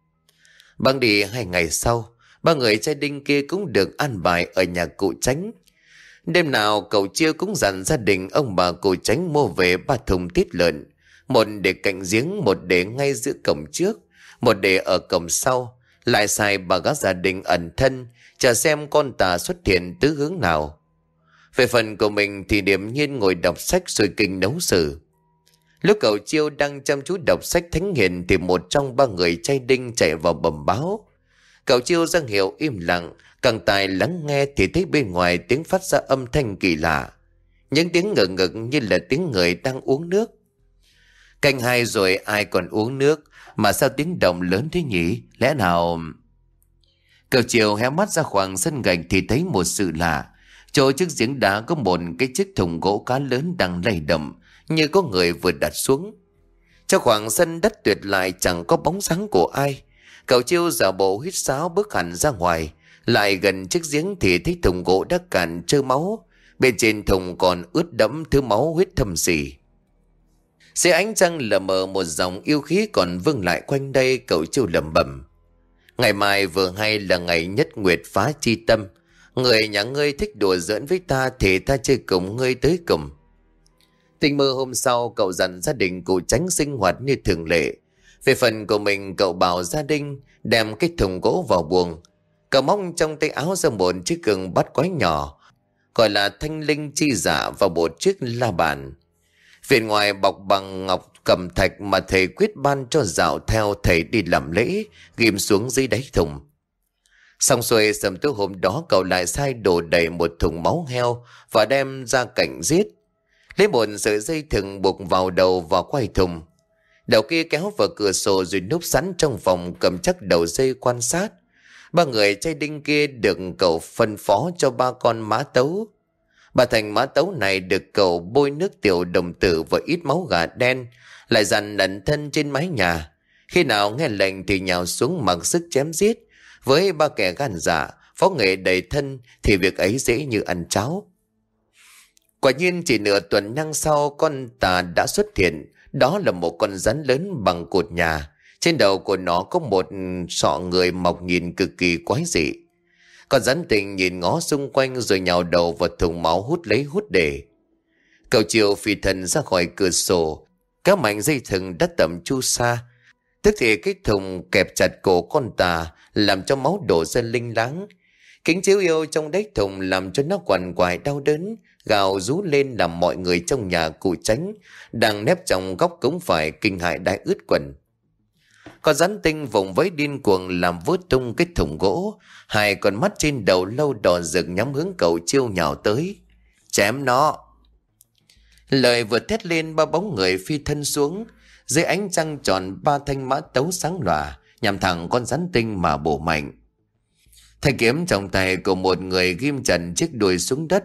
Băng đi hai ngày sau, ba người trai đinh kia cũng được an bài ở nhà cụ Chánh. Đêm nào cậu Chiêu cũng dặn gia đình ông bà cụ Chánh mua về ba thùng tiết lợn, một để cạnh giếng, một để ngay giữa cổng trước, một để ở cổng sau. Lại xài bà gác gia đình ẩn thân, chờ xem con tà xuất hiện tứ hướng nào. Về phần của mình thì điềm nhiên ngồi đọc sách rồi kinh nấu sử. Lúc cậu Chiêu đang chăm chú đọc sách thánh hiền thì một trong ba người trai đinh chạy vào bẩm báo: Cậu Chiêu ra hiệu im lặng, càng tài lắng nghe thì thấy bên ngoài tiếng phát ra âm thanh kỳ lạ. Những tiếng ngực ngực như là tiếng người đang uống nước. Canh hai rồi ai còn uống nước, mà sao tiếng động lớn thế nhỉ? Lẽ nào... Cậu Chiêu hé mắt ra khoảng sân gạch thì thấy một sự lạ. Chỗ trước giếng đá có một cái chiếc thùng gỗ cá lớn đang lay động, như có người vừa đặt xuống. Trong khoảng sân đất tuyệt lại chẳng có bóng dáng của ai. Cậu Chiêu giả bộ huýt sáo bước hẳn ra ngoài. Lại gần chiếc giếng thì thấy thùng gỗ đã cạn trơ máu. Bên trên thùng còn ướt đẫm thứ máu huyết thâm sỉ. Dưới ánh trăng lờ mờ một dòng yêu khí còn vương lại quanh đây. Cậu Chiêu lẩm bẩm: ngày mai vừa hay là ngày nhất nguyệt phá chi tâm. Người nhà ngươi thích đùa giỡn với ta thì ta chơi cùng ngươi tới cùng. Tình mơ hôm sau, cậu dặn gia đình cụ Tránh sinh hoạt như thường lệ. Về phần của mình, cậu bảo gia đình đem cái thùng gỗ vào buồng. Cậu móc trong tay áo ra một chiếc gương bát quái nhỏ, gọi là thanh linh chi giả, và một chiếc la bàn. Phía ngoài bọc bằng ngọc cẩm thạch mà thầy quyết ban cho dạo theo thầy đi làm lễ, ghim xuống dưới đáy thùng. Xong xuôi, sớm tối hôm đó cậu lại sai đổ đầy một thùng máu heo và đem ra cạnh giết. Lấy một sợi dây thừng buộc vào đầu và quay thùng. Đầu kia kéo vào cửa sổ rồi núp sẵn trong phòng, cầm chắc đầu dây quan sát. Ba người trai đinh kia được cậu phân phó cho ba con mã tấu. Bà thành mã tấu này được cậu bôi nước tiểu đồng tử và ít máu gà đen, lại dằn ẩn thân trên mái nhà. Khi nào nghe lệnh thì nhào xuống mặc sức chém giết. Với ba kẻ gan dạ, phó nghệ đầy thân thì việc ấy dễ như ăn cháo. Quả nhiên chỉ nửa tuần năng sau, con tà đã xuất hiện. Đó là một con rắn lớn bằng cột nhà. Trên đầu của nó có một sọ người mọc nhìn cực kỳ quái dị. Con rắn tình nhìn ngó xung quanh rồi nhào đầu vào thùng máu hút lấy hút để. Cậu Chiêu phi thần ra khỏi cửa sổ, các mảnh dây thừng đã tẩm chu sa. Tức thì cái thùng kẹp chặt cổ con tà, làm cho máu đổ ra linh láng. Kính chiếu yêu trong đáy thùng làm cho nó quằn quại đau đớn, gào rú lên làm mọi người trong nhà cụ Tránh đang nép trong góc cống phải kinh hãi đái ướt quần. Con rắn tinh vùng vẫy điên cuồng làm vỡ tung cái thùng gỗ, hai con mắt trên đầu lâu đỏ rực nhắm hướng cậu Chiêu nhào tới. Chém nó! Lời vừa thét lên, ba bóng người phi thân xuống. Dưới ánh trăng tròn, ba thanh mã tấu sáng lòa nhằm thẳng con rắn tinh mà bổ mạnh. Thanh kiếm trong tay của một người ghim chặt chiếc đuôi xuống đất.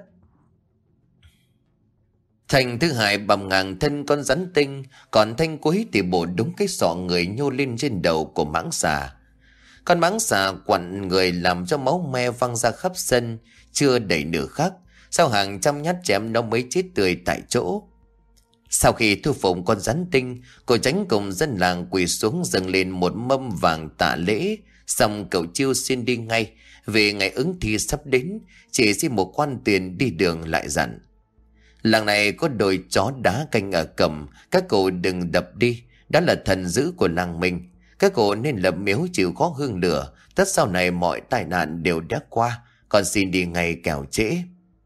Thanh thứ hai bầm ngang thân con rắn tinh, còn thanh cuối thì bổ đúng cái sọ người nhô lên trên đầu của mãng xà. Con mãng xà quặn người làm cho máu me văng ra khắp sân, chưa đầy nửa khắc, sau hàng trăm nhát chém nó mới chết tươi tại chỗ. Sau khi thu phục con rắn tinh, cô Tránh cùng dân làng quỳ xuống dâng lên một mâm vàng tạ lễ. Xong cậu Chiêu xin đi ngay, vì ngày ứng thi sắp đến, chỉ xin một quan tiền đi đường lại dặn: làng này có đồi chó đá canh ở cầm, các cậu đừng đập đi, đó là thần dữ của làng mình. Các cậu nên lập miếu chịu khó hương lửa, tất sau này mọi tai nạn đều đã qua, còn xin đi ngay kẻo trễ.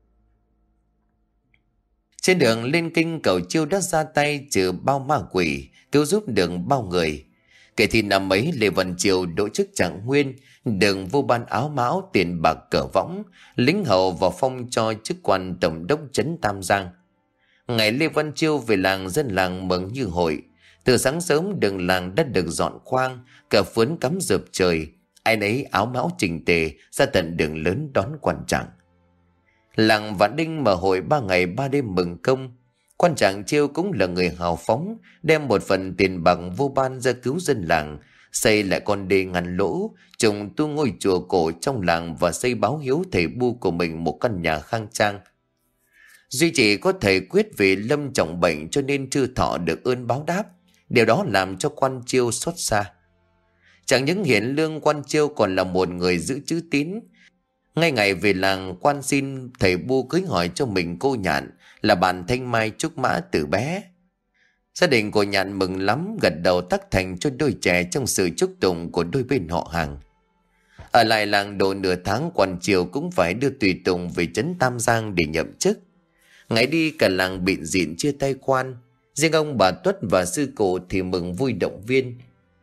Trên đường lên kinh, cậu Chiêu đã ra tay trừ bao ma quỷ, cứu giúp được bao người. Kể thì năm ấy Lê Văn Chiêu đỗ chức trạng nguyên, đường vô ban áo mão tiền bạc cờ võng, lính hầu và phong cho chức quan tổng đốc trấn Tam Giang. Ngày Lê Văn Chiêu về làng, dân làng mừng như hội. Từ sáng sớm đường làng đã được dọn khoang, cờ phướn cắm rợp trời, ai nấy áo mão chỉnh tề ra tận đường lớn đón quan trạng. Làng Vạn Đinh mở hội ba ngày ba đêm mừng công. Quan trạng Chiêu cũng là người hào phóng, đem một phần tiền bạc vô ban ra cứu dân làng, xây lại con đê ngăn lỗ, trùng tu ngôi chùa cổ trong làng và xây báo hiếu thầy Bu của mình một căn nhà khang trang. Duy chỉ có thầy Quyết vì lâm trọng bệnh cho nên chưa thọ được ơn báo đáp, điều đó làm cho quan Chiêu xót xa. Chẳng những hiển lương, quan Chiêu còn là một người giữ chữ tín. Ngay ngày về làng, quan xin thầy Bu cưới hỏi cho mình cô Nhạn, là bạn thanh mai trúc mã từ bé. Gia đình của Nhạn mừng lắm, gật đầu tác thành cho đôi trẻ trong sự chúc tụng của đôi bên họ hàng. Ở lại làng độ nửa tháng, quan Chiêu cũng phải đưa tùy tùng về trấn Tam Giang để nhậm chức. Ngày đi cả làng bịn dịn chia tay quan, riêng ông bà Tuất và sư cụ thì mừng vui động viên.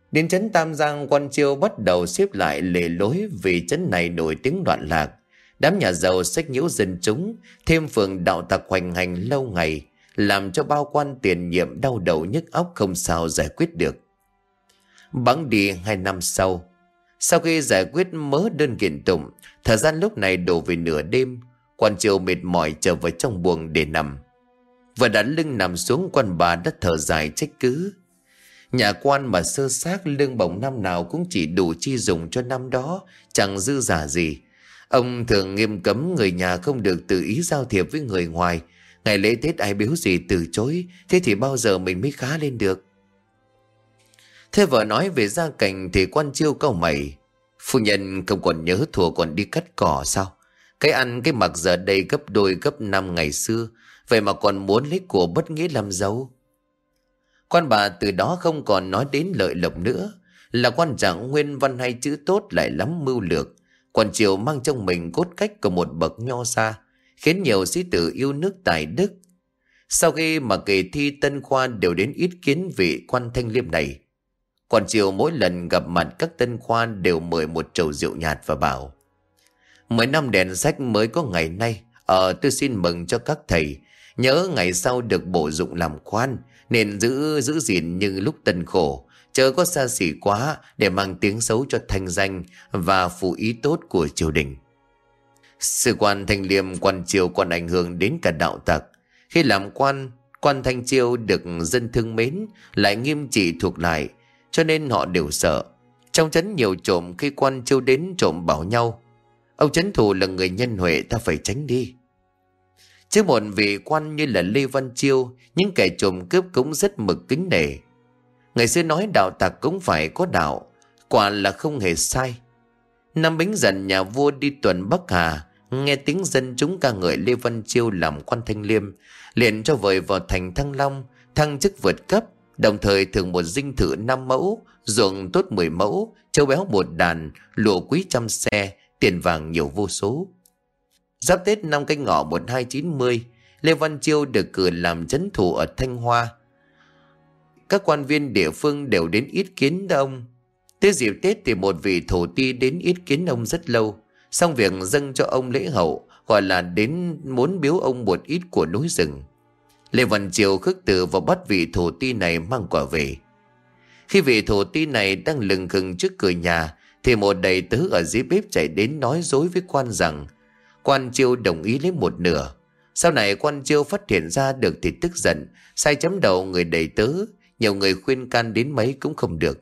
Đến trấn Tam Giang, quan Chiêu bắt đầu xếp lại lề lối vì trấn này nổi tiếng loạn lạc. Đám nhà giàu xách nhiễu dân chúng, thêm phường đạo tặc hoành hành lâu ngày, làm cho bao quan tiền nhiệm đau đầu nhức óc không sao giải quyết được. Bẵng đi hai năm sau, sau khi giải quyết mớ đơn kiện tụng, thời gian lúc này đổ về nửa đêm. Quan Chiêu mệt mỏi trở vào trong buồng để nằm. Vừa đặt lưng nằm xuống, quan bà đã thở dài trách cứ. Nhà quan mà sơ xác, lương bổng năm nào cũng chỉ đủ chi dùng cho năm đó, chẳng dư giả gì. Ông thường nghiêm cấm người nhà không được tự ý giao thiệp với người ngoài. Ngày lễ Tết ai biếu gì từ chối, thế thì bao giờ mình mới khá lên được. Thế vợ nói về gia cảnh thì quan Chiêu cau mày. Phu nhân không còn nhớ thùa còn đi cắt cỏ sao? Cái ăn cái mặc giờ đây gấp đôi gấp năm ngày xưa, vậy mà còn muốn lấy của bất nghĩa làm giàu. Quan bà từ đó không còn nói đến lợi lộc nữa. Là quan trạng nguyên văn hay chữ tốt lại lắm mưu lược. Quan Chiêu mang trong mình cốt cách của một bậc nho xa, khiến nhiều sĩ tử yêu nước tài đức. Sau khi mà kỳ thi Tân Khoa đều đến yết kiến vị quan Thanh Liêm này, Quan Chiêu mỗi lần gặp mặt các tân khoa đều mời một chầu rượu nhạt và bảo: Mười năm đèn sách mới có ngày nay, ờ tôi xin mừng cho các thầy, nhớ ngày sau được bổ dụng làm quan, nên giữ giữ gìn như lúc tân khổ, chớ có xa xỉ quá để mang tiếng xấu cho thanh danh và phụ ý tốt của triều đình. Sự quan Thanh Liêm Quan Chiêu còn ảnh hưởng đến cả đạo tặc. Khi làm quan, quan Thanh Chiêu được dân thương mến, lại nghiêm trị thuộc lại, cho nên họ đều sợ. Trong trấn nhiều trộm, khi Quan Chiêu đến trộm bảo nhau: Ông trấn thủ là người nhân huệ, ta phải tránh đi. Chứ một vị quan như là Lê Văn Chiêu, những kẻ trộm cướp cũng rất mực kính nể. Ngày xưa nói đạo tặc cũng phải có đạo, quả là không hề sai. Năm Bính Dần, nhà vua đi tuần Bắc Hà, nghe tiếng dân chúng ca ngợi Lê Văn Chiêu làm quan Thanh Liêm, liền cho vời vào thành Thăng Long, thăng chức vượt cấp, đồng thời thưởng một dinh thự năm mẫu, ruộng tốt mười mẫu, châu béo một đàn, lụa quý trăm xe, tiền vàng nhiều vô số. Giáp Tết năm Canh Ngọ một hai chín mươi, Lê Văn Chiêu được cử làm trấn thủ ở Thanh Hoa. Các quan viên địa phương đều đến yết kiến ông. Tới dịp Tết thì một vị thổ ti đến yết kiến ông rất lâu, xong việc dâng cho ông lễ hậu, gọi là đến muốn biếu ông một ít của núi rừng. Lê Văn Chiêu khước từ và bắt vị thổ ti này mang quả về. Khi vị thổ ti này đang lừng khừng trước cửa nhà, thì một đầy tớ ở dưới bếp chạy đến nói dối với quan rằng Quan Chiêu đồng ý lấy một nửa. Sau này Quan Chiêu phát hiện ra được thì tức giận, sai chấm đầu người đầy tớ, nhiều người khuyên can đến mấy cũng không được.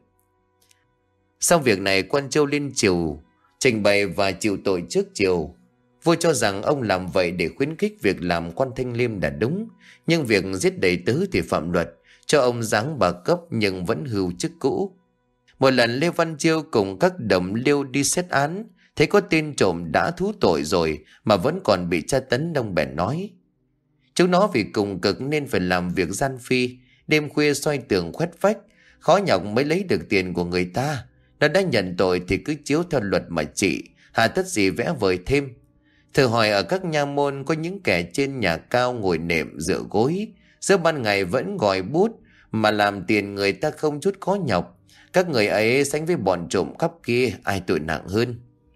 Sau việc này, Quan Chiêu lên triều trình bày và chịu tội trước triều. Vua cho rằng ông làm vậy để khuyến khích việc làm quan Thanh Liêm là đúng, nhưng việc giết đầy tớ thì phạm luật, cho ông giáng bà cấp nhưng vẫn hưu chức cũ. Một lần Lê Văn Chiêu cùng các đồng liêu đi xét án, thấy có tên trộm đã thú tội rồi mà vẫn còn bị tra tấn, đông bèn nói: Chúng nó vì cùng cực nên phải làm việc gian phi, đêm khuya xoay tường khoét vách, khó nhọc mới lấy được tiền của người ta. Nó đã nhận tội thì cứ chiếu theo luật mà trị, hà tất gì vẽ vời thêm. Thử hỏi ở các nha môn có những kẻ trên nhà cao ngồi nệm dựa gối, giữa ban ngày vẫn gòi bút mà làm tiền người ta không chút khó nhọc. Các người ấy sánh với bọn trộm cắp kia, ai tội nặng hơn?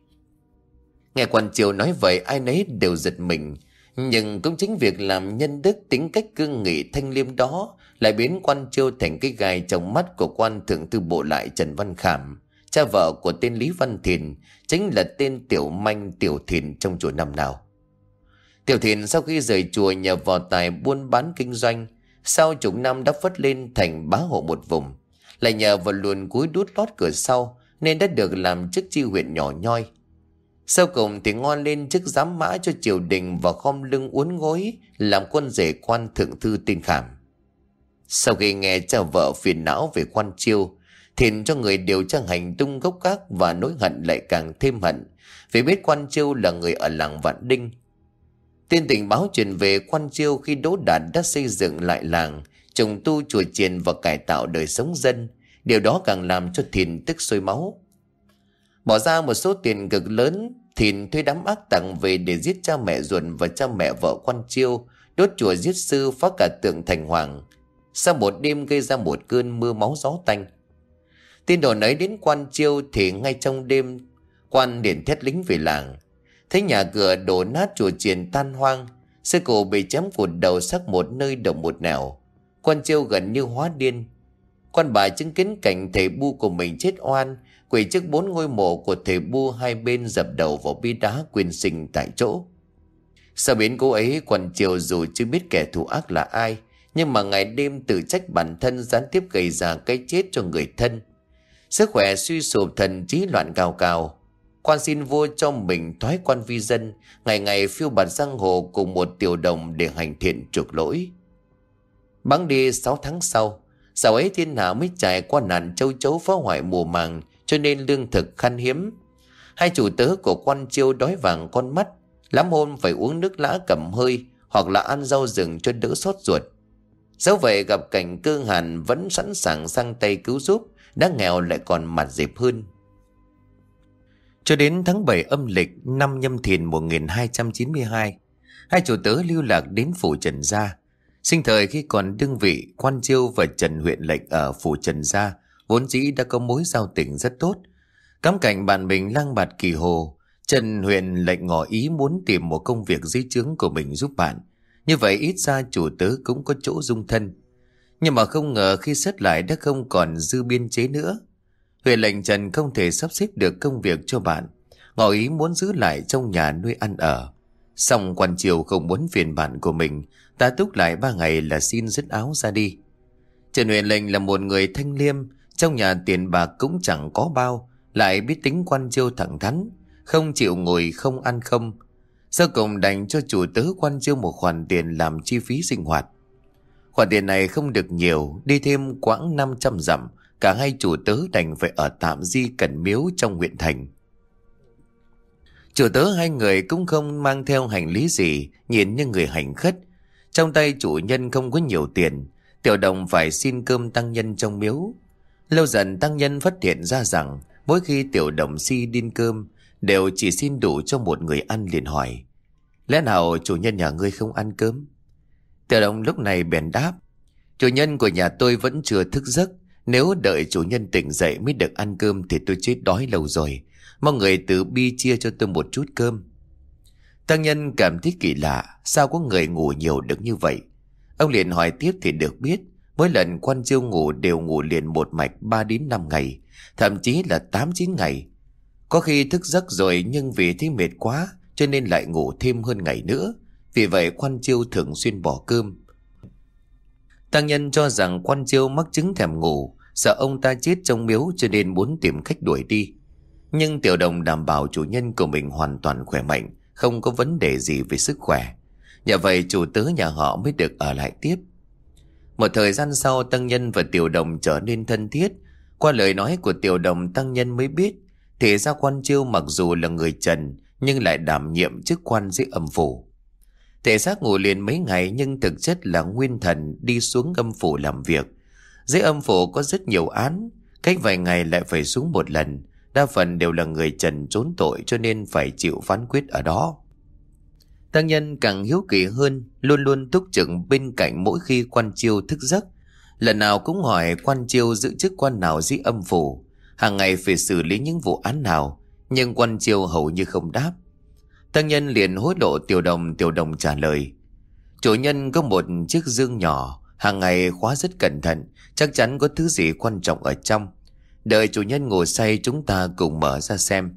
Nghe Quan Chiêu nói vậy, ai nấy đều giật mình. Nhưng cũng chính việc làm nhân đức, tính cách cương nghị thanh liêm đó lại biến Quan Chiêu thành cái gai trong mắt của quan thượng thư bộ lại Trần Văn Khảm, cha vợ của tên Lý Văn Thiền, chính là tên tiểu manh Tiểu Thiền trong chùa năm nào. Tiểu Thiền sau khi rời chùa nhờ vào tài buôn bán kinh doanh, sau chục năm đã phất lên thành bá hộ một vùng, lại nhờ vào luồn cúi đút lót cửa sau nên đã được làm chức chi huyện nhỏ nhoi. Sau cùng thì ngon lên chức giám mã cho triều đình và khom lưng uốn gối làm quân rể quan thượng thư tên Khảm. Sau khi nghe cha vợ phiền não về Quan Chiêu, Thiền cho người điều tra hành tung gốc gác và nỗi hận lại càng thêm hận, vì biết Quan Chiêu là người ở làng Vạn Đinh. Tin tình báo truyền về Quan Chiêu khi Đỗ Đạt đã xây dựng lại làng, trùng tu chùa chiền và cải tạo đời sống dân, điều đó càng làm cho Thiền tức sôi máu. Bỏ ra một số tiền cực lớn, Thiền thuê đám ác tặc về để giết cha mẹ ruột và cha mẹ vợ Quan Chiêu, đốt chùa giết sư, phá cả tượng thành hoàng. Sau một đêm gây ra một cơn mưa máu gió tanh. Tin đồn ấy đến quan Chiêu thì ngay trong đêm, quan liền thét lính về làng. Thấy nhà cửa đổ nát, chùa chiền tan hoang, sư cụ bị chém cụt đầu xác một nơi động một nẻo. Quan Chiêu gần như hóa điên. Quan bà chứng kiến cảnh thầy Bu của mình chết oan, quỳ trước bốn ngôi mộ của thầy Bu hai bên dập đầu vào bia đá quyên sinh tại chỗ. Sau biến cố ấy, quan Chiêu dù chưa biết kẻ thù ác là ai, nhưng mà ngày đêm tự trách bản thân gián tiếp gây ra cái chết cho người thân. Sức khỏe suy sụp, thần trí loạn cào cào. Quan xin vua cho mình thoái quan vi dân, ngày ngày phiêu bạt giang hồ cùng một tiểu đồng để hành thiện chuộc lỗi. Bẵng đi sáu tháng sau, dạo ấy thiên hạ mới trải qua nạn châu chấu phá hoại mùa màng, cho nên lương thực khan hiếm. Hai chủ tớ của quan Chiêu đói vàng con mắt, lắm hôm phải uống nước lã cầm hơi hoặc là ăn rau rừng cho đỡ sốt ruột. Dẫu vậy gặp cảnh cơ hàn vẫn sẵn sàng sang tay cứu giúp, đã nghèo lại còn mặt dẹp hơn. Cho đến tháng bảy âm lịch năm Nhâm Thìn một nghìn hai trăm chín mươi hai, hai chủ tớ lưu lạc đến phủ Trần Gia. Sinh thời khi còn đương vị, quan Chiêu và Trần huyện lệnh ở phủ Trần Gia vốn dĩ đã có mối giao tình rất tốt. Cắm cảnh bạn mình lang bạt kỳ hồ, Trần huyện lệnh ngỏ ý muốn tìm một công việc dưới trướng của mình giúp bạn. Như vậy ít ra chủ tớ cũng có chỗ dung thân. Nhưng mà không ngờ khi xét lại đã không còn dư biên chế nữa. Huyện lệnh Trần không thể sắp xếp được công việc cho bạn, ngỏ ý muốn giữ lại trong nhà nuôi ăn ở. Song quan Chiêu không muốn phiền bạn của mình, ta túc lại ba ngày là xin dứt áo ra đi. Trần huyện lệnh là một người thanh liêm, trong nhà tiền bạc cũng chẳng có bao, lại biết tính quan Chiêu thẳng thắn, không chịu ngồi không ăn không. Sau cùng đành cho chủ tớ quan Chiêu một khoản tiền làm chi phí sinh hoạt. Khoản tiền này không được nhiều, đi thêm quãng năm trăm dặm, cả hai chủ tớ đành phải ở tạm di Cẩn Miếu trong huyện thành. Chủ tớ hai người cũng không mang theo hành lý gì, nhìn như người hành khất. Trong tay chủ nhân không có nhiều tiền, tiểu đồng phải xin cơm tăng nhân trong miếu. Lâu dần tăng nhân phát hiện ra rằng mỗi khi tiểu đồng si đin cơm đều chỉ xin đủ cho một người ăn, liền hỏi: lẽ nào chủ nhân nhà ngươi không ăn cơm? Tiểu đồng lúc này bèn đáp: chủ nhân của nhà tôi vẫn chưa thức giấc, nếu đợi chủ nhân tỉnh dậy mới được ăn cơm thì tôi chết đói lâu rồi, mong người từ bi chia cho tôi một chút cơm. Tăng nhân cảm thấy kỳ lạ, sao có người ngủ nhiều được như vậy? Ông liền hỏi tiếp thì được biết mỗi lần quan Chiêu ngủ đều ngủ liền một mạch ba đến năm ngày, thậm chí là tám chín ngày. Có khi thức giấc rồi nhưng vì thấy mệt quá cho nên lại ngủ thêm hơn ngày nữa. Vì vậy quan Chiêu thường xuyên bỏ cơm. Tăng nhân cho rằng quan Chiêu mắc chứng thèm ngủ, sợ ông ta chết trong miếu cho nên muốn tìm cách đuổi đi. Nhưng tiểu đồng đảm bảo chủ nhân của mình hoàn toàn khỏe mạnh, không có vấn đề gì về sức khỏe. Nhờ vậy chủ tớ nhà họ mới được ở lại tiếp. Một thời gian sau, tăng nhân và tiểu đồng trở nên thân thiết. Qua lời nói của tiểu đồng, tăng nhân mới biết thì ra quan Chiêu mặc dù là người trần nhưng lại đảm nhiệm chức quan dưới âm phủ. Thể xác ngủ liền mấy ngày nhưng thực chất là nguyên thần đi xuống âm phủ làm việc. Dưới âm phủ có rất nhiều án, cách vài ngày lại phải xuống một lần. Đa phần đều là người trần trốn tội cho nên phải chịu phán quyết ở đó. Tăng nhân càng hiếu kỳ hơn, luôn luôn túc trực bên cạnh mỗi khi quan Chiêu thức giấc. Lần nào cũng hỏi quan Chiêu giữ chức quan nào dưới âm phủ, hàng ngày phải xử lý những vụ án nào, nhưng quan Chiêu hầu như không đáp. Tăng nhân liền hối lộ tiểu đồng, tiểu đồng trả lời: chủ nhân có một chiếc dương nhỏ, hàng ngày khóa rất cẩn thận, chắc chắn có thứ gì quan trọng ở trong. Đợi chủ nhân ngủ say chúng ta cùng mở ra xem.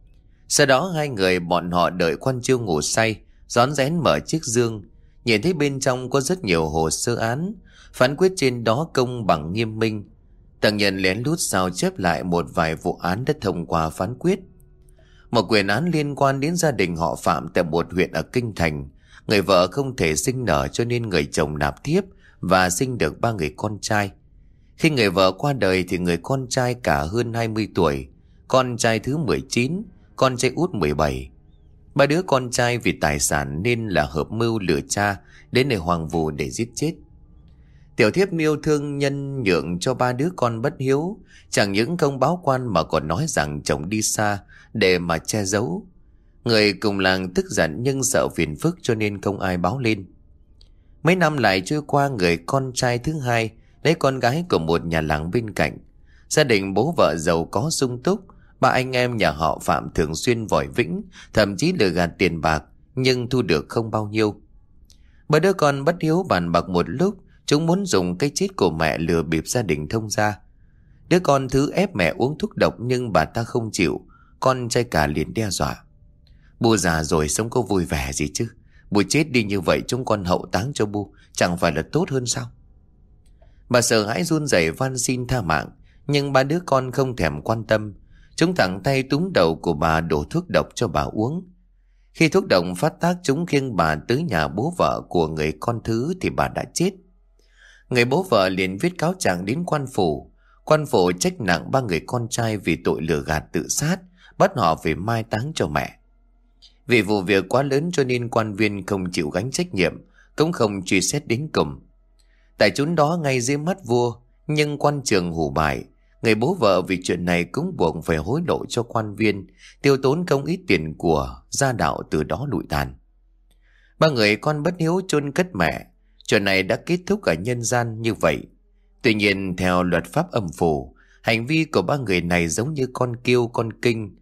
Sau đó hai người bọn họ đợi quan Chiêu ngủ say, rón rén mở chiếc dương, nhìn thấy bên trong có rất nhiều hồ sơ án, phán quyết trên đó công bằng nghiêm minh. Tăng nhân lén lút sao chép lại một vài vụ án đã thông qua phán quyết. Một quyển án liên quan đến gia đình họ Phạm tại một huyện ở Kinh Thành. Người vợ không thể sinh nở cho nên người chồng nạp thiếp và sinh được ba người con trai. Khi người vợ qua đời thì người con trai cả hơn hai mươi tuổi, con trai thứ mười chín, con trai út mười bảy. Ba đứa con trai vì tài sản nên là hợp mưu lừa cha đến nơi hoang vu để giết chết. Tiểu thiếp yêu thương nhân nhượng cho ba đứa con bất hiếu, chẳng những không báo quan mà còn nói rằng chồng đi xa để mà che giấu. Người cùng làng tức giận nhưng sợ phiền phức cho nên không ai báo lên. Mấy năm lại trôi qua, người con trai thứ hai lấy con gái của một nhà làng bên cạnh. Gia đình bố vợ giàu có sung túc, ba anh em nhà họ Phạm thường xuyên vòi vĩnh, thậm chí lừa gạt tiền bạc, nhưng thu được không bao nhiêu. Ba đứa con bất hiếu bàn bạc một lúc, chúng muốn dùng cái chết của mẹ lừa bịp gia đình thông gia. Đứa con thứ ép mẹ uống thuốc độc nhưng bà ta không chịu, con trai cả liền đe dọa: Bu già rồi sống có vui vẻ gì chứ, Bu chết đi như vậy chúng con hậu táng cho Bu, chẳng phải là tốt hơn sao? Bà sợ hãi run rẩy van xin tha mạng, nhưng ba đứa con không thèm quan tâm. Chúng thẳng tay túm đầu của bà đổ thuốc độc cho bà uống. Khi thuốc độc phát tác, chúng khiêng bà tới nhà bố vợ của người con thứ thì bà đã chết. Người bố vợ liền viết cáo trạng đến quan phủ. Quan phủ trách nặng ba người con trai vì tội lừa gạt tự sát, bắt họ phải mai táng cho mẹ. Vì vụ việc quá lớn cho nên quan viên không chịu gánh trách nhiệm, cũng không truy xét đến cùng. Tại chốn đó ngay dưới mắt vua, nhưng quan trường hủ bại. Người bố vợ vì chuyện này cũng buộc phải hối lộ cho quan viên, tiêu tốn không ít tiền của, gia đạo từ đó lụi tàn. Ba người con bất hiếu chôn cất mẹ. Chuyện này đã kết thúc ở nhân gian như vậy. Tuy nhiên theo luật pháp âm phủ, hành vi của ba người này giống như con kiêu con kinh,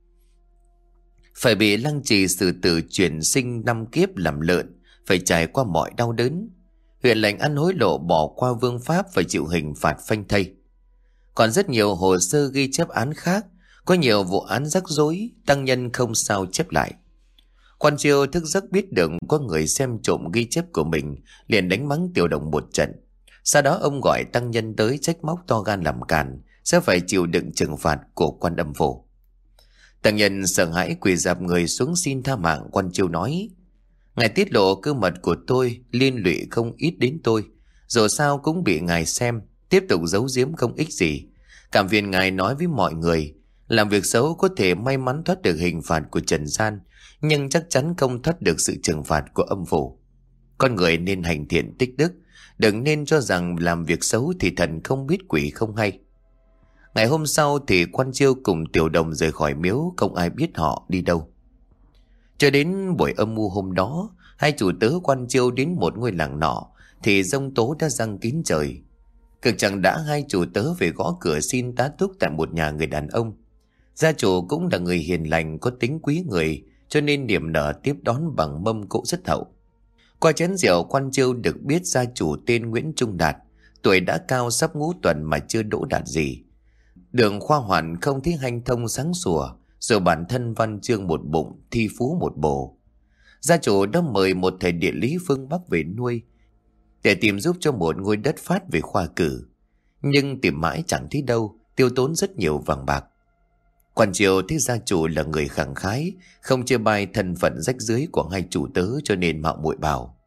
phải bị lăng trì xử tử chuyển sinh năm kiếp làm lợn, phải trải qua mọi đau đớn. Huyện lệnh ăn hối lộ bỏ qua vương pháp phải chịu hình phạt phanh thây. Còn rất nhiều hồ sơ ghi chép án khác, có nhiều vụ án rắc rối, tăng nhân không sao chép lại. Quan Chiêu thức giấc biết được có người xem trộm ghi chép của mình, liền đánh mắng Tiểu Đồng một trận. Sau đó ông gọi tăng nhân tới trách móc to gan làm càn, sẽ phải chịu đựng trừng phạt của quan âm phủ. Tăng nhân sợ hãi quỳ dạp người xuống xin tha mạng. Quan Chiêu nói: Ngài tiết lộ cơ mật của tôi, liên lụy không ít đến tôi, dù sao cũng bị ngài xem, tiếp tục giấu giếm không ích gì. Cảm phiền ngài nói với mọi người, làm việc xấu có thể may mắn thoát được hình phạt của trần gian, nhưng chắc chắn không thoát được sự trừng phạt của âm phủ. Con người nên hành thiện tích đức, đừng nên cho rằng làm việc xấu thì thần không biết quỷ không hay. Ngày hôm sau thì Quan Chiêu cùng Tiểu Đồng rời khỏi miếu, không ai biết họ đi đâu. Cho đến buổi âm mưu hôm đó, hai chủ tớ Quan Chiêu đến một ngôi làng nọ thì giông tố đã giăng kín trời. Cực chẳng đã hai chủ tớ về gõ cửa xin tá túc tại một nhà người đàn ông. Gia chủ cũng là người hiền lành, có tính quý người, cho nên niềm nở tiếp đón bằng mâm cỗ rất hậu. Qua chén rượu, Quan Chiêu được biết gia chủ tên Nguyễn Trung Đạt, tuổi đã cao sắp ngũ tuần mà chưa đỗ đạt gì. Đường khoa hoạn không thấy hanh thông sáng sủa, rồi bản thân văn chương một bụng, thi phú một bổ. Gia chủ đã mời một thầy địa lý phương Bắc về nuôi, để tìm giúp cho một ngôi đất phát về khoa cử. Nhưng tìm mãi chẳng thấy đâu, tiêu tốn rất nhiều vàng bạc. Quan Chiêu thấy gia chủ là người khẳng khái, không chê bai thân phận rách rưới của hai chủ tớ, cho nên mạo muội bảo: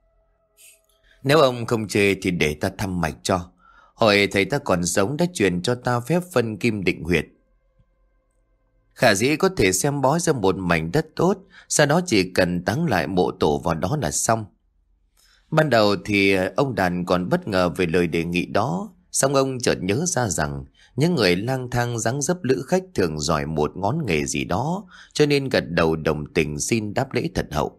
Nếu ông không chê thì để ta thăm mạch cho. Hồi thầy ta còn sống đã truyền cho ta phép phân kim định huyệt. Khả dĩ có thể xem bói ra một mảnh đất tốt, sau đó chỉ cần táng lại mộ tổ vào đó là xong. Ban đầu thì ông Đàn còn bất ngờ về lời đề nghị đó, song ông chợt nhớ ra rằng những người lang thang dáng dấp lữ khách thường giỏi một ngón nghề gì đó, cho nên gật đầu đồng tình xin đáp lễ thật hậu.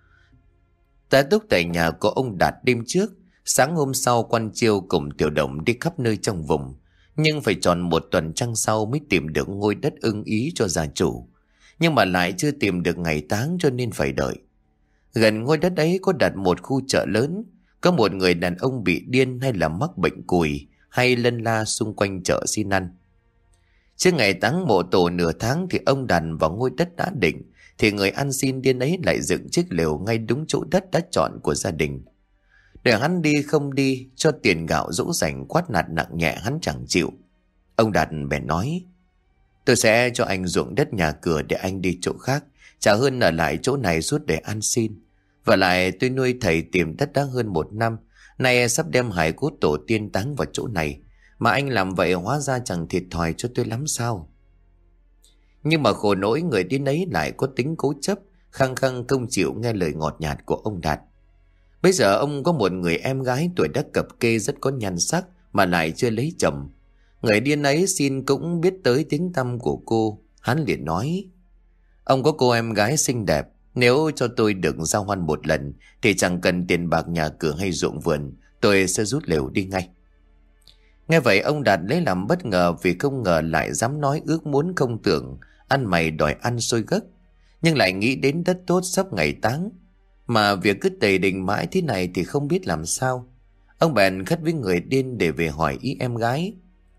Tá túc tại nhà của ông Đạt đêm trước. Sáng hôm sau, Quan Chiêu cùng Tiểu Đồng đi khắp nơi trong vùng, nhưng phải tròn một tuần trăng sau mới tìm được ngôi đất ưng ý cho gia chủ. Nhưng mà lại chưa tìm được ngày táng, cho nên phải đợi. Gần ngôi đất ấy có đặt một khu chợ lớn. Có một người đàn ông bị điên hay là mắc bệnh cùi, hay lân la xung quanh chợ xin ăn. Trước ngày táng mộ tổ nửa tháng thì ông Đàn vào ngôi đất đã định, thì người ăn xin điên ấy lại dựng chiếc lều ngay đúng chỗ đất đã chọn của gia đình. Để hắn đi không đi, cho tiền gạo dỗ dành quát nạt nặng nhẹ hắn chẳng chịu. Ông Đạt bèn nói: Tôi sẽ cho anh ruộng đất nhà cửa để anh đi chỗ khác, chả hơn ở lại chỗ này suốt để ăn xin. Và lại tôi nuôi thầy tìm đất đã hơn một năm, nay sắp đem hài cốt tổ tiên táng vào chỗ này, mà anh làm vậy hóa ra chẳng thiệt thòi cho tôi lắm sao? Nhưng mà khổ nỗi người đến ấy lại có tính cố chấp, khăng khăng không chịu nghe lời ngọt nhạt của ông Đạt. Bây giờ ông có một người em gái tuổi đã cập kê rất có nhan sắc mà lại chưa lấy chồng. Người điên ấy xin cũng biết tới tiếng tăm của cô. Hắn liền nói: Ông có cô em gái xinh đẹp, nếu cho tôi được giao hoan một lần thì chẳng cần tiền bạc nhà cửa hay ruộng vườn, tôi sẽ rút lều đi ngay. Nghe vậy ông Đạt lấy làm bất ngờ vì không ngờ lại dám nói ước muốn không tưởng, ăn mày đòi ăn xôi gấc. Nhưng lại nghĩ đến đất tốt sắp ngày táng, mà việc cứ tề đình mãi thế này thì không biết làm sao. Ông bèn khất với người điên để về hỏi ý em gái.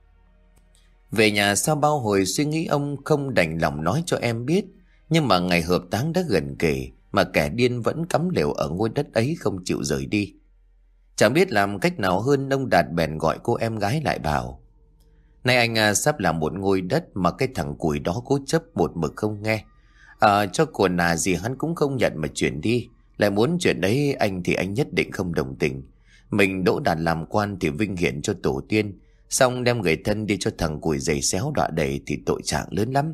Về nhà sau bao hồi suy nghĩ, ông không đành lòng nói cho em biết. Nhưng mà ngày hợp táng đã gần kề, mà kẻ điên vẫn cắm lều ở ngôi đất ấy không chịu rời đi. Chẳng biết làm cách nào hơn, ông Đạt bèn gọi cô em gái lại bảo: Này anh à, sắp làm một ngôi đất mà cái thằng cùi đó cố chấp một mực không nghe. À, cho của nà gì hắn cũng không nhận mà chuyển đi. Lại muốn chuyện đấy anh thì anh nhất định không đồng tình. Mình đỗ đạt làm quan thì vinh hiển cho tổ tiên, xong đem người thân đi cho thằng cùi giày xéo đọa đầy thì tội trạng lớn lắm.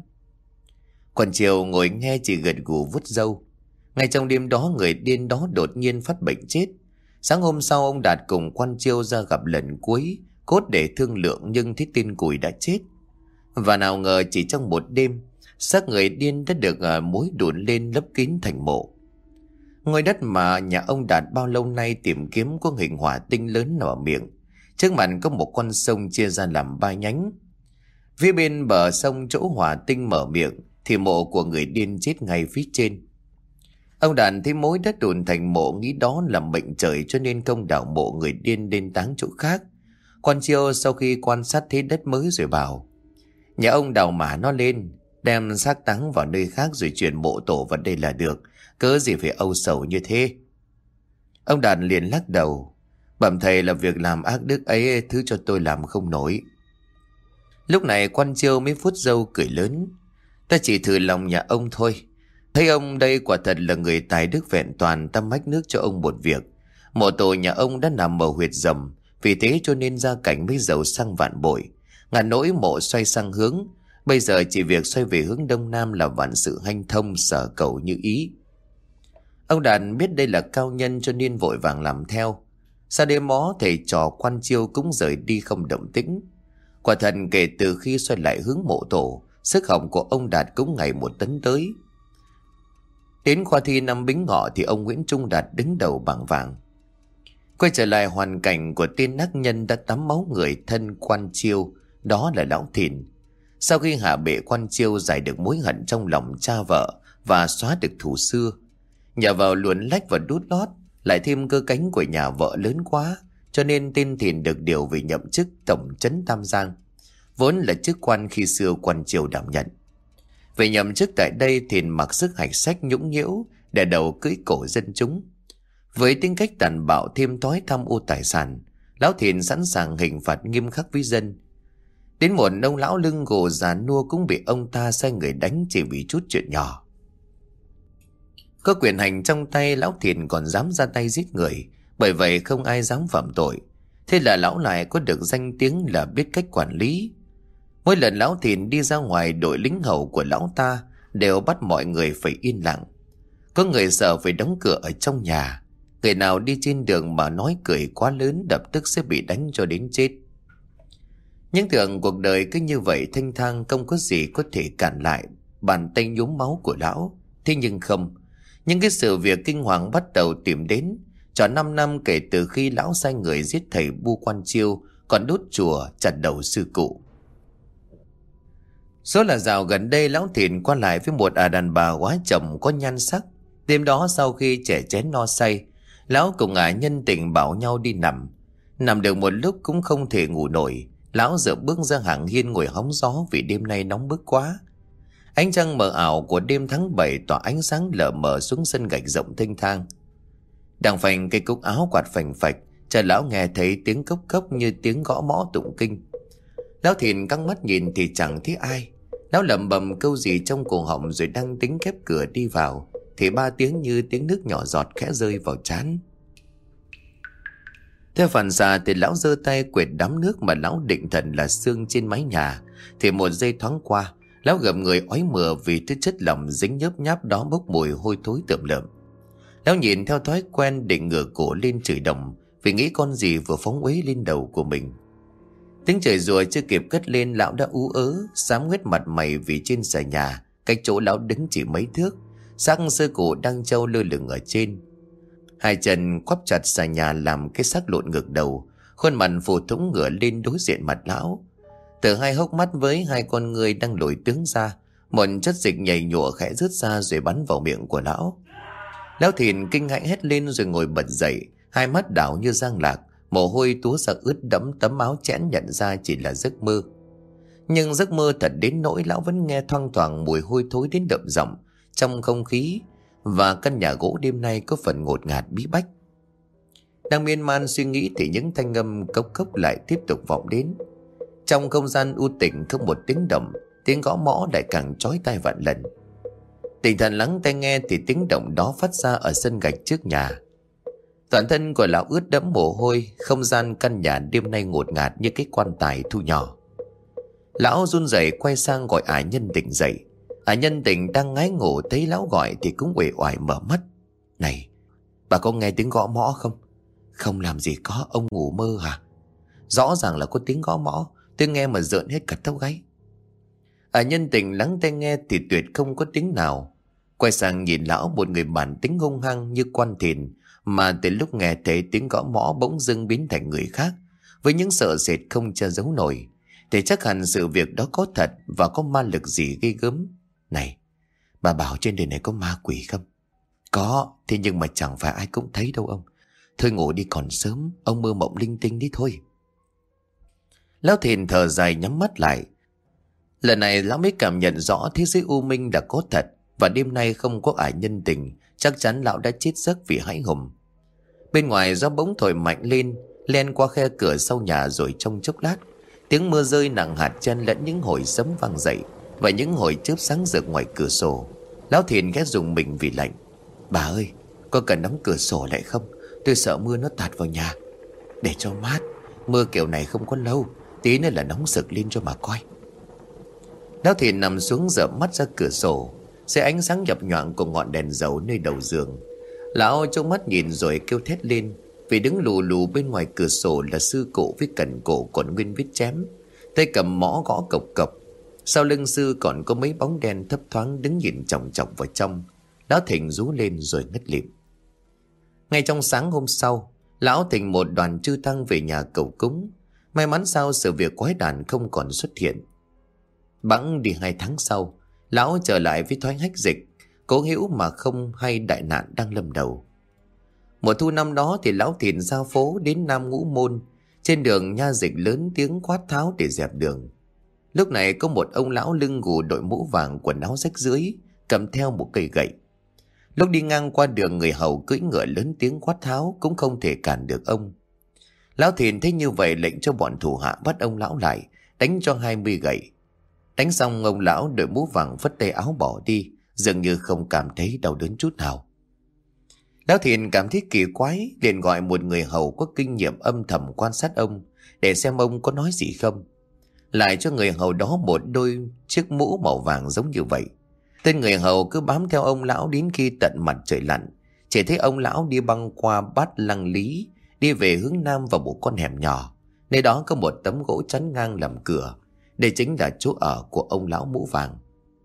Còn Triều ngồi nghe chỉ gật gù vuốt râu. Ngay trong đêm đó, người điên đó đột nhiên phát bệnh chết. Sáng hôm sau, ông Đạt cùng quan Chiêu ra gặp lần cuối, cốt để thương lượng, nhưng thấy tên cùi đã chết. Và nào ngờ chỉ trong một đêm, xác người điên đã được uh, mối đùn lên lấp kín thành mộ. Ngôi đất mà nhà ông Đạt bao lâu nay tìm kiếm có hình hỏa tinh lớn nở miệng. Trước mặt có một con sông chia ra làm ba nhánh. Phía bên bờ sông chỗ hỏa tinh mở miệng thì mộ của người điên chết ngay phía trên. Ông Đạt thấy mối đất đùn thành mộ, nghĩ đó là mệnh trời cho nên công đào mộ người điên đến táng chỗ khác. Quan Chiêu sau khi quan sát thế đất mới rồi bảo: Nhà ông đào mả nó lên, đem xác táng vào nơi khác rồi chuyển mộ tổ vào đây là được, cớ gì phải âu sầu như thế. Ông Đạt liền lắc đầu: Bẩm thầy là việc làm ác đức ấy thứ cho tôi làm không nổi. Lúc này Quan Chiêu mới vuốt râu cười lớn: Ta chỉ thử lòng nhà ông thôi. Thấy ông đây quả thật là người tài đức vẹn toàn, ta mách nước cho ông một việc. Mộ tổ nhà ông đã nằm ở huyệt rầm, vì thế cho nên gia cảnh mới giàu sang vạn bội. Ngàn nỗi mộ xoay sang hướng, bây giờ chỉ việc xoay về hướng đông nam là vạn sự hanh thông, sở cầu như ý. Ông Đạt biết đây là cao nhân cho nên vội vàng làm theo. Sau đêm đó, thầy trò Quan Chiêu cũng rời đi không động tĩnh. Quả thật kể từ khi xoay lại hướng mộ tổ, sức hỏng của ông Đạt cũng ngày một tấn tới. Đến khoa thi năm Bính Ngọ thì ông Nguyễn Trung Đạt đứng đầu bảng vàng. Quay trở lại hoàn cảnh của tên ác nhân đã tắm máu người thân Quan Chiêu, đó là Lão Thìn. Sau khi hạ bệ Quan Chiêu giải được mối hận trong lòng cha vợ và xóa được thù xưa, nhờ vào luồn lách và đút lót, lại thêm cơ cánh của nhà vợ lớn quá, cho nên tên Thìn được điều về nhậm chức tổng trấn Tam Giang, vốn là chức quan khi xưa Quan Chiêu đảm nhận. Về nhậm chức tại đây, Thìn mặc sức hạch sách nhũng nhiễu, để đầu cưỡi cổ dân chúng. Với tính cách tàn bạo thêm thói tham ô tài sản, Lão Thìn sẵn sàng hình phạt nghiêm khắc với dân. Đến một ông lão lưng gồ già nua cũng bị ông ta sai người đánh chỉ vì chút chuyện nhỏ. Có quyền hành trong tay, Lão Thìn còn dám ra tay giết người, bởi vậy không ai dám phạm tội. Thế là lão lại có được danh tiếng là biết cách quản lý. Mỗi lần Lão Thìn đi ra ngoài, đội lính hầu của lão ta đều bắt mọi người phải yên lặng. Có người sợ phải đóng cửa ở trong nhà. Người nào đi trên đường mà nói cười quá lớn lập tức sẽ bị đánh cho đến chết. Nhưng tưởng cuộc đời cứ như vậy thanh thang, không có gì có thể cản lại bàn tay nhuốm máu của lão. Thế nhưng không, những cái sự việc kinh hoàng bắt đầu tìm đến. Tròn năm năm kể từ khi lão sai người giết thầy Bu Quan Chiêu, còn đốt chùa chặt đầu sư cụ. Số là dạo gần đây, Lão Thìn qua lại với một à đàn bà quá chồng có nhan sắc. Đêm đó sau khi chẻ chén no say, lão cùng ả nhân tình bảo nhau đi nằm. Nằm được một lúc cũng không thể ngủ nổi, lão dựa bước ra hàng hiên ngồi hóng gió vì đêm nay nóng bức quá. Ánh trăng mờ ảo của đêm tháng bảy tỏa ánh sáng lờ mờ xuống sân gạch rộng thênh thang. Đằng phành cây cúc áo quạt phành phạch, chờ lão nghe thấy tiếng cốc cốc như tiếng gõ mõ tụng kinh. Lão Thìn căng mắt nhìn thì chẳng thấy ai. Lão lẩm bẩm câu gì trong cổ họng rồi đang tính khép cửa đi vào thì ba tiếng như tiếng nước nhỏ giọt khẽ rơi vào trán. Theo phản xạ thì lão giơ tay quệt đám nước mà lão định thần là sương trên mái nhà. Thì một giây thoáng qua, lão gầm người ói mửa vì thứ chất lỏng dính nhớp nháp đó bốc mùi hôi thối tởm lợm. Lão nhìn theo thói quen định ngửa cổ lên chửi đồng vì nghĩ con gì vừa phóng uế lên đầu của mình. Tiếng chửi rủa chưa kịp cất lên, lão đã ú ớ xám nguyết mặt mày vì trên xà nhà cách chỗ lão đứng chỉ mấy thước, xác sư cụ đang trâu lơ lửng ở trên. Hai chân quắp chặt xà nhà làm cái xác lộn ngược đầu, khuôn mặt phù thủng ngửa lên đối diện mặt lão. Từ hai hốc mắt với hai con người đang lồi tướng ra, một chất dịch nhầy nhụa khẽ rớt ra rồi bắn vào miệng của lão. Lão Thìn kinh hãi hét lên rồi ngồi bật dậy, hai mắt đảo như giang lạc, mồ hôi túa ra ướt đẫm tấm áo chẽn, nhận ra chỉ là giấc mơ. Nhưng giấc mơ thật đến nỗi lão vẫn nghe thoang thoảng mùi hôi thối đến đậm giọng trong không khí, và căn nhà gỗ đêm nay có phần ngột ngạt bí bách. Đang miên man suy nghĩ thì những thanh âm cốc cốc lại tiếp tục vọng đến. Trong không gian u tĩnh không một tiếng động, tiếng gõ mõ lại càng chói tai vạn lần. Tinh thần lắng tai nghe thì tiếng động đó phát ra ở sân gạch trước nhà. Toàn thân của lão ướt đẫm mồ hôi, không gian căn nhà đêm nay ngột ngạt như cái quan tài thu nhỏ. Lão run rẩy quay sang gọi ả Nhân tỉnh dậy. Ả Nhân tỉnh đang ngái ngủ thấy lão gọi thì cũng uể oải mở mắt. Này, bà có nghe tiếng gõ mõ không? Không làm gì có, ông ngủ mơ hả? Rõ ràng là có tiếng gõ mõ, tôi nghe mà rợn hết cả tóc gáy. Ả Nhân tỉnh lắng tai nghe thì tuyệt không có tiếng nào. Quay sang nhìn lão, một người bản tính hung hăng như quan thìn, mà từ lúc nghe thấy tiếng gõ mõ bỗng dưng biến thành người khác, với những sợ sệt không che giấu nổi. Thì chắc hẳn sự việc đó có thật và có ma lực gì ghê gớm. Này, bà bảo trên đời này có ma quỷ không? Có, thế nhưng mà chẳng phải ai cũng thấy đâu ông. Thôi ngủ đi còn sớm, ông mơ mộng linh tinh đi thôi. Lão Thìn thở dài nhắm mắt lại. Lần này lão mới cảm nhận rõ thế giới u minh đã có thật, và đêm nay không có ả Nhân tình, chắc chắn lão đã chết giấc vì hãi hùng. Bên ngoài gió bỗng thổi mạnh lên, len qua khe cửa sau nhà, rồi trong chốc lát tiếng mưa rơi nặng hạt chen lẫn những hồi sấm vang dậy và những hồi chớp sáng rực ngoài cửa sổ. Lão Thìn ghé dùng mình vì lạnh. Bà ơi, có cần đóng cửa sổ lại không? Tôi sợ mưa nó tạt vào nhà. Để cho mát, mưa kiểu này không có lâu, tí nữa là nóng sực lên cho mà coi. Lão Thìn nằm xuống dở mắt ra cửa sổ, dưới ánh sáng nhập nhoạng của ngọn đèn dầu nơi đầu giường. Lão trông mắt nhìn rồi kêu thét lên, vì đứng lù lù bên ngoài cửa sổ là sư cụ với cẩn cổ còn nguyên vết chém, tay cầm mõ gõ cộc cộc. Sau lưng sư còn có mấy bóng đen thấp thoáng đứng nhìn chòng chọc vào trong. Lão Thìn rú lên rồi ngất lịm. Ngay trong sáng hôm sau, lão thỉnh một đoàn chư tăng về nhà cầu cúng. May mắn sao sự việc quái đản không còn xuất hiện. Bẵng đi hai tháng sau, lão trở lại với thói hách dịch, cố hữu mà không hay đại nạn đang lâm đầu. Mùa thu năm đó thì lão Thìn ra phố đến Nam Ngũ Môn. Trên đường nha dịch lớn tiếng quát tháo để dẹp đường. Lúc này có một ông lão lưng gù đội mũ vàng, quần áo rách rưới, cầm theo một cây gậy. Lúc đi ngang qua đường, người hầu cưỡi ngựa lớn tiếng quát tháo cũng không thể cản được ông. Lão Thìn thấy như vậy lệnh cho bọn thủ hạ bắt ông lão lại, đánh cho hai mươi gậy. Đánh xong, ông lão đội mũ vàng phất tay áo bỏ đi, dường như không cảm thấy đau đớn chút nào. Lão Thìn cảm thấy kỳ quái, liền gọi một người hầu có kinh nghiệm âm thầm quan sát ông để xem ông có nói gì không. Lại cho người hầu đó một đôi chiếc mũ màu vàng giống như vậy. Tên người hầu cứ bám theo ông lão đến khi tận mặt trời lặn. Chỉ thấy ông lão đi băng qua Bát Lăng Lý, đi về hướng nam vào một con hẻm nhỏ. Nơi đó có một tấm gỗ chắn ngang làm cửa. Đây chính là chỗ ở của ông lão mũ vàng.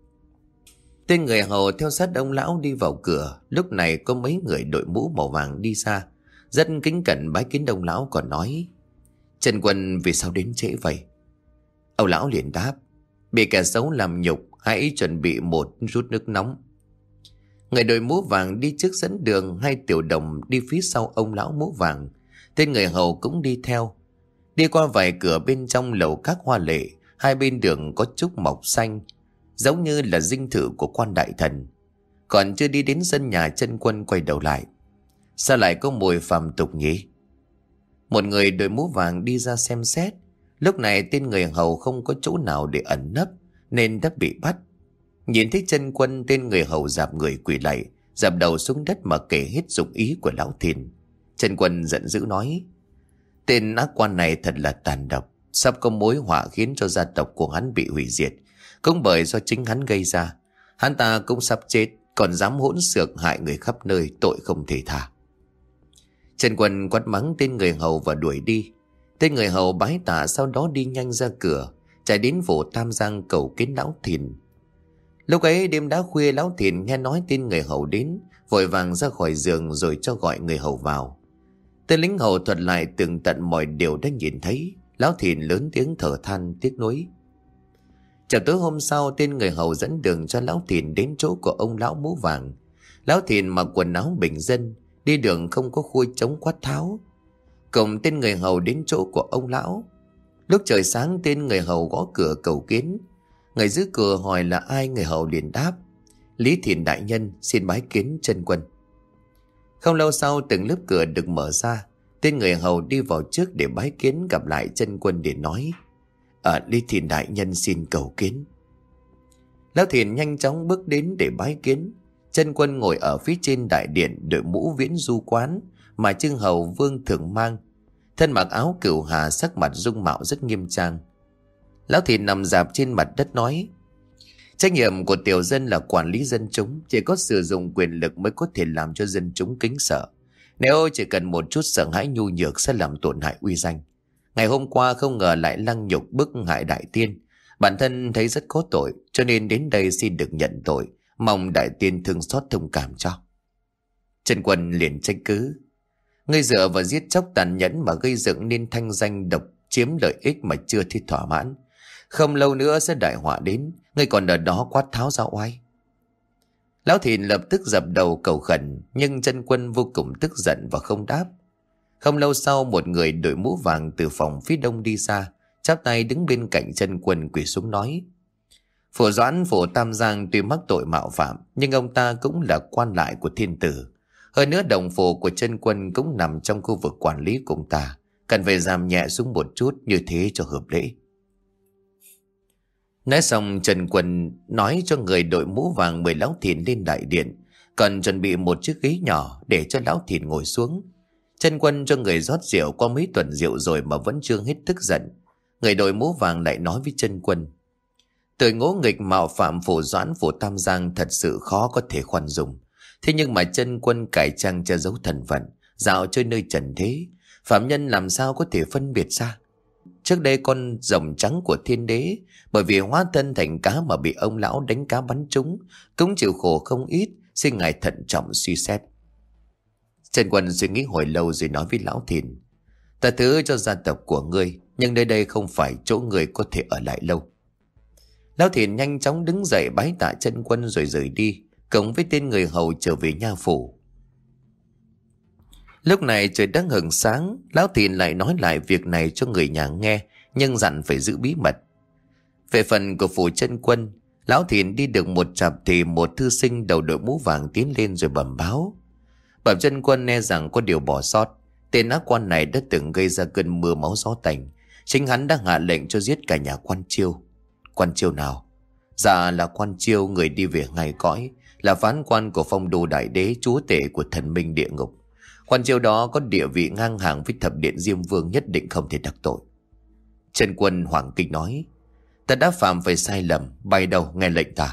Tên người hầu theo sát ông lão đi vào cửa. Lúc này có mấy người đội mũ màu vàng đi xa, rất kính cẩn bái kiến ông lão, còn nói: Trần Quân vì sao đến trễ vậy? Ông lão liền đáp: Bị kẻ xấu làm nhục, hãy chuẩn bị một rút nước nóng. Người đội mũ vàng đi trước dẫn đường, hai tiểu đồng đi phía sau ông lão mũ vàng. Tên người hầu cũng đi theo. Đi qua vài cửa bên trong lầu các hoa lệ, hai bên đường có trúc mọc xanh, giống như là dinh thự của quan đại thần. Còn chưa đi đến sân nhà, Trân Quân quay đầu lại: Sao lại có mùi phàm tục nhỉ? Một người đội mũ vàng đi ra xem xét. Lúc này tên người hầu không có chỗ nào để ẩn nấp nên đã bị bắt. Nhìn thấy Trân Quân, tên người hầu dạp người quỳ lạy, dạp đầu xuống đất mà kể hết dụng ý của lão Thìn. Trân Quân giận dữ nói: Tên ác quan này thật là tàn độc, sắp có mối họa khiến cho gia tộc của hắn bị hủy diệt, cũng bởi do chính hắn gây ra. Hắn ta cũng sắp chết, còn dám hỗn xược hại người khắp nơi, tội không thể tha. Trần Quân quát mắng tên người hầu và đuổi đi. Tên người hầu bái tạ, sau đó đi nhanh ra cửa, chạy đến phủ Tam Giang cầu kiến lão Thìn. Lúc ấy đêm đã khuya, lão Thìn nghe nói tên người hầu đến, vội vàng ra khỏi giường rồi cho gọi người hầu vào. Tên lính hầu thuật lại tường tận mọi điều đã nhìn thấy. Lão Thìn lớn tiếng thở than tiếc nuối. Chào tối hôm sau, tên người hầu dẫn đường cho Lão Thìn đến chỗ của ông lão mũ vàng. Lão Thìn mặc quần áo bình dân, đi đường không có khui trống quát tháo. Cùng tên người hầu đến chỗ của ông lão. Lúc trời sáng, tên người hầu gõ cửa cầu kiến. Người giữ cửa hỏi là ai, người hầu liền đáp: Lý Thìn đại nhân xin bái kiến chân quân. Không lâu sau, từng lớp cửa được mở ra. Tên người hầu đi vào trước để bái kiến, gặp lại chân quân để nói: À, Lý Thìn đại nhân xin cầu kiến. Lão Thìn nhanh chóng bước đến để bái kiến. Chân quân ngồi ở phía trên đại điện, đội mũ viễn du quán mà chư hầu vương thường mang, thân mặc áo cửu hà, sắc mặt dung mạo rất nghiêm trang. Lão Thìn nằm rạp trên mặt đất nói: Trách nhiệm của tiểu dân là quản lý dân chúng, chỉ có sử dụng quyền lực mới có thể làm cho dân chúng kính sợ. Nếu chỉ cần một chút sợ hãi nhu nhược sẽ làm tổn hại uy danh. Ngày hôm qua không ngờ lại lăng nhục bức hại đại tiên, bản thân thấy rất có tội, cho nên đến đây xin được nhận tội, mong đại tiên thương xót thông cảm cho. Trần Quân liền trách cứ: Ngươi dựa vào giết chóc tàn nhẫn mà gây dựng nên thanh danh độc chiếm lợi ích mà chưa thi thỏa mãn. Không lâu nữa sẽ đại họa đến, ngươi còn ở đó quát tháo ra oai. Lão Thìn lập tức dập đầu cầu khẩn, nhưng Trần Quân vô cùng tức giận và không đáp. Không lâu sau, một người đội mũ vàng từ phòng phía đông đi ra, chắp tay đứng bên cạnh Trần Quân quỳ xuống nói: Phổ Doãn Phổ Tam Giang tuy mắc tội mạo phạm, nhưng ông ta cũng là quan lại của thiên tử. Hơn nữa đồng phủ của Trần Quân cũng nằm trong khu vực quản lý của ông ta, cần phải giảm nhẹ xuống một chút, như thế cho hợp lễ. Nói xong, Trần Quân nói cho người đội mũ vàng mời Lão Thìn lên đại điện, còn chuẩn bị một chiếc ghế nhỏ để cho Lão Thìn ngồi xuống. Trần Quân cho người rót rượu, qua mấy tuần rượu rồi mà vẫn chưa hết tức giận. Người đội mũ vàng lại nói với Trần Quân: Tội ngỗ nghịch mạo phạm Phổ Doãn Phổ Tam Giang thật sự khó có thể khoan dung. Thế nhưng mà Trần Quân cải trang che giấu thần phận, dạo chơi nơi trần thế, phạm nhân làm sao có thể phân biệt ra? Trước đây con rồng trắng của thiên đế, bởi vì hóa thân thành cá mà bị ông lão đánh cá bắn trúng, cũng chịu khổ không ít, xin ngài thận trọng suy xét. Trần Quân suy nghĩ hồi lâu rồi nói với Lão Thìn: Ta thứ cho gia tộc của ngươi, nhưng nơi đây không phải chỗ người có thể ở lại lâu. Lão Thìn nhanh chóng đứng dậy bái tạ Trần Quân rồi rời đi, cùng với tên người hầu trở về nha phủ. Lúc này trời đã hửng sáng, Lão Thìn lại nói lại việc này cho người nhà nghe, nhưng dặn phải giữ bí mật. Về phần của phủ Trần Quân, Lão Thìn đi được một chặp thì một thư sinh đầu đội mũ vàng tiến lên rồi bẩm báo. Bẩm Trần Quân nghe rằng có điều bỏ sót. Tên ác quan này đã từng gây ra cơn mưa máu gió tành. Chính hắn đã hạ lệnh cho giết cả nhà quan Chiêu. Quan Chiêu nào? Dạ là quan Chiêu, người đi về ngày cõi, là phán quan của phong đô đại đế, chúa tể của thần minh địa ngục. Quan Chiêu đó có địa vị ngang hàng với thập điện Diêm Vương, nhất định không thể đắc tội. Trần Quân hoảng kinh nói: Ta đã phạm phải sai lầm, bay đầu nghe lệnh ta.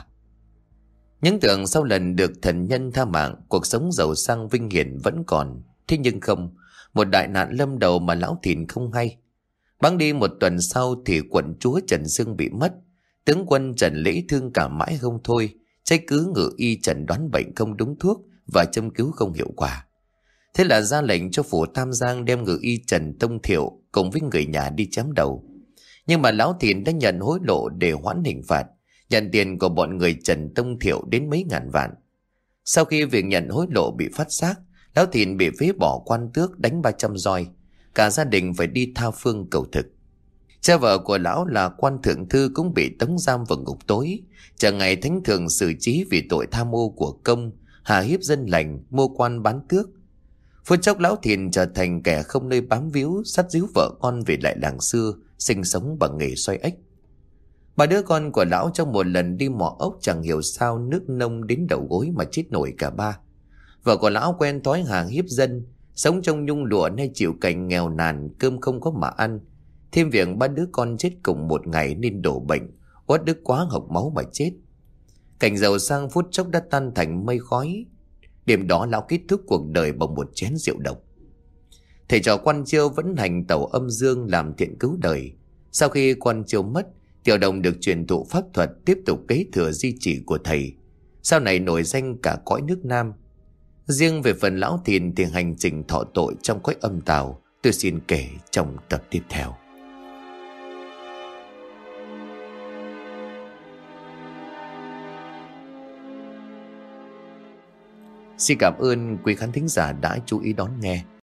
Những tưởng sau lần được thần nhân tha mạng, cuộc sống giàu sang vinh hiển vẫn còn. Thế nhưng không, một đại nạn lâm đầu mà Lão Thìn không hay. Bẵng đi một tuần sau thì quận chúa Trần Sương bị mất. Tướng quân Trần Lễ thương cảm mãi không thôi, trách cứ ngự y chẩn đoán bệnh không đúng thuốc và châm cứu không hiệu quả. Thế là ra lệnh cho phủ Tam Giang đem ngự y Trần Tông Thiệu cùng với người nhà đi chém đầu. Nhưng mà Lão Thìn đã nhận hối lộ để hoãn hình phạt, nhận tiền của bọn người Trần Tông Thiệu đến mấy ngàn vạn. Sau khi việc nhận hối lộ bị phát giác, Lão Thìn bị phế bỏ quan tước, đánh ba trăm roi, cả gia đình phải đi tha phương cầu thực. Cha vợ của lão là quan thượng thư cũng bị tống giam vào ngục tối, chờ ngày thánh thượng xử trí vì tội tham ô của công, hà hiếp dân lành, mua quan bán tước. Phút chốc Lão Thìn trở thành kẻ không nơi bám víu, dắt díu vợ con về lại làng xưa, sinh sống bằng nghề xoay ếch. Ba đứa con của lão trong một lần đi mò ốc chẳng hiểu sao nước nông đến đầu gối mà chết nổi cả ba. Vợ của lão quen thói hàng hiếp dân, sống trong nhung lụa nay chịu cảnh nghèo nàn, cơm không có mà ăn. Thêm việc ba đứa con chết cùng một ngày nên đổ bệnh, uất ức quá hộc máu mà chết. Cảnh giàu sang phút chốc đã tan thành mây khói. Đêm đó lão kết thúc cuộc đời bằng một chén rượu độc. Thầy trò quan Chiêu vẫn hành tẩu âm dương làm thiện cứu đời. Sau khi quan Chiêu mất, Tiểu Đồng được truyền thụ pháp thuật, tiếp tục kế thừa di chỉ của thầy, sau này nổi danh cả cõi nước Nam. Riêng về phần lão Thìn thì hành trình thọ tội trong cõi âm tào tôi xin kể trong tập tiếp theo. Xin cảm ơn quý khán thính giả đã chú ý đón nghe.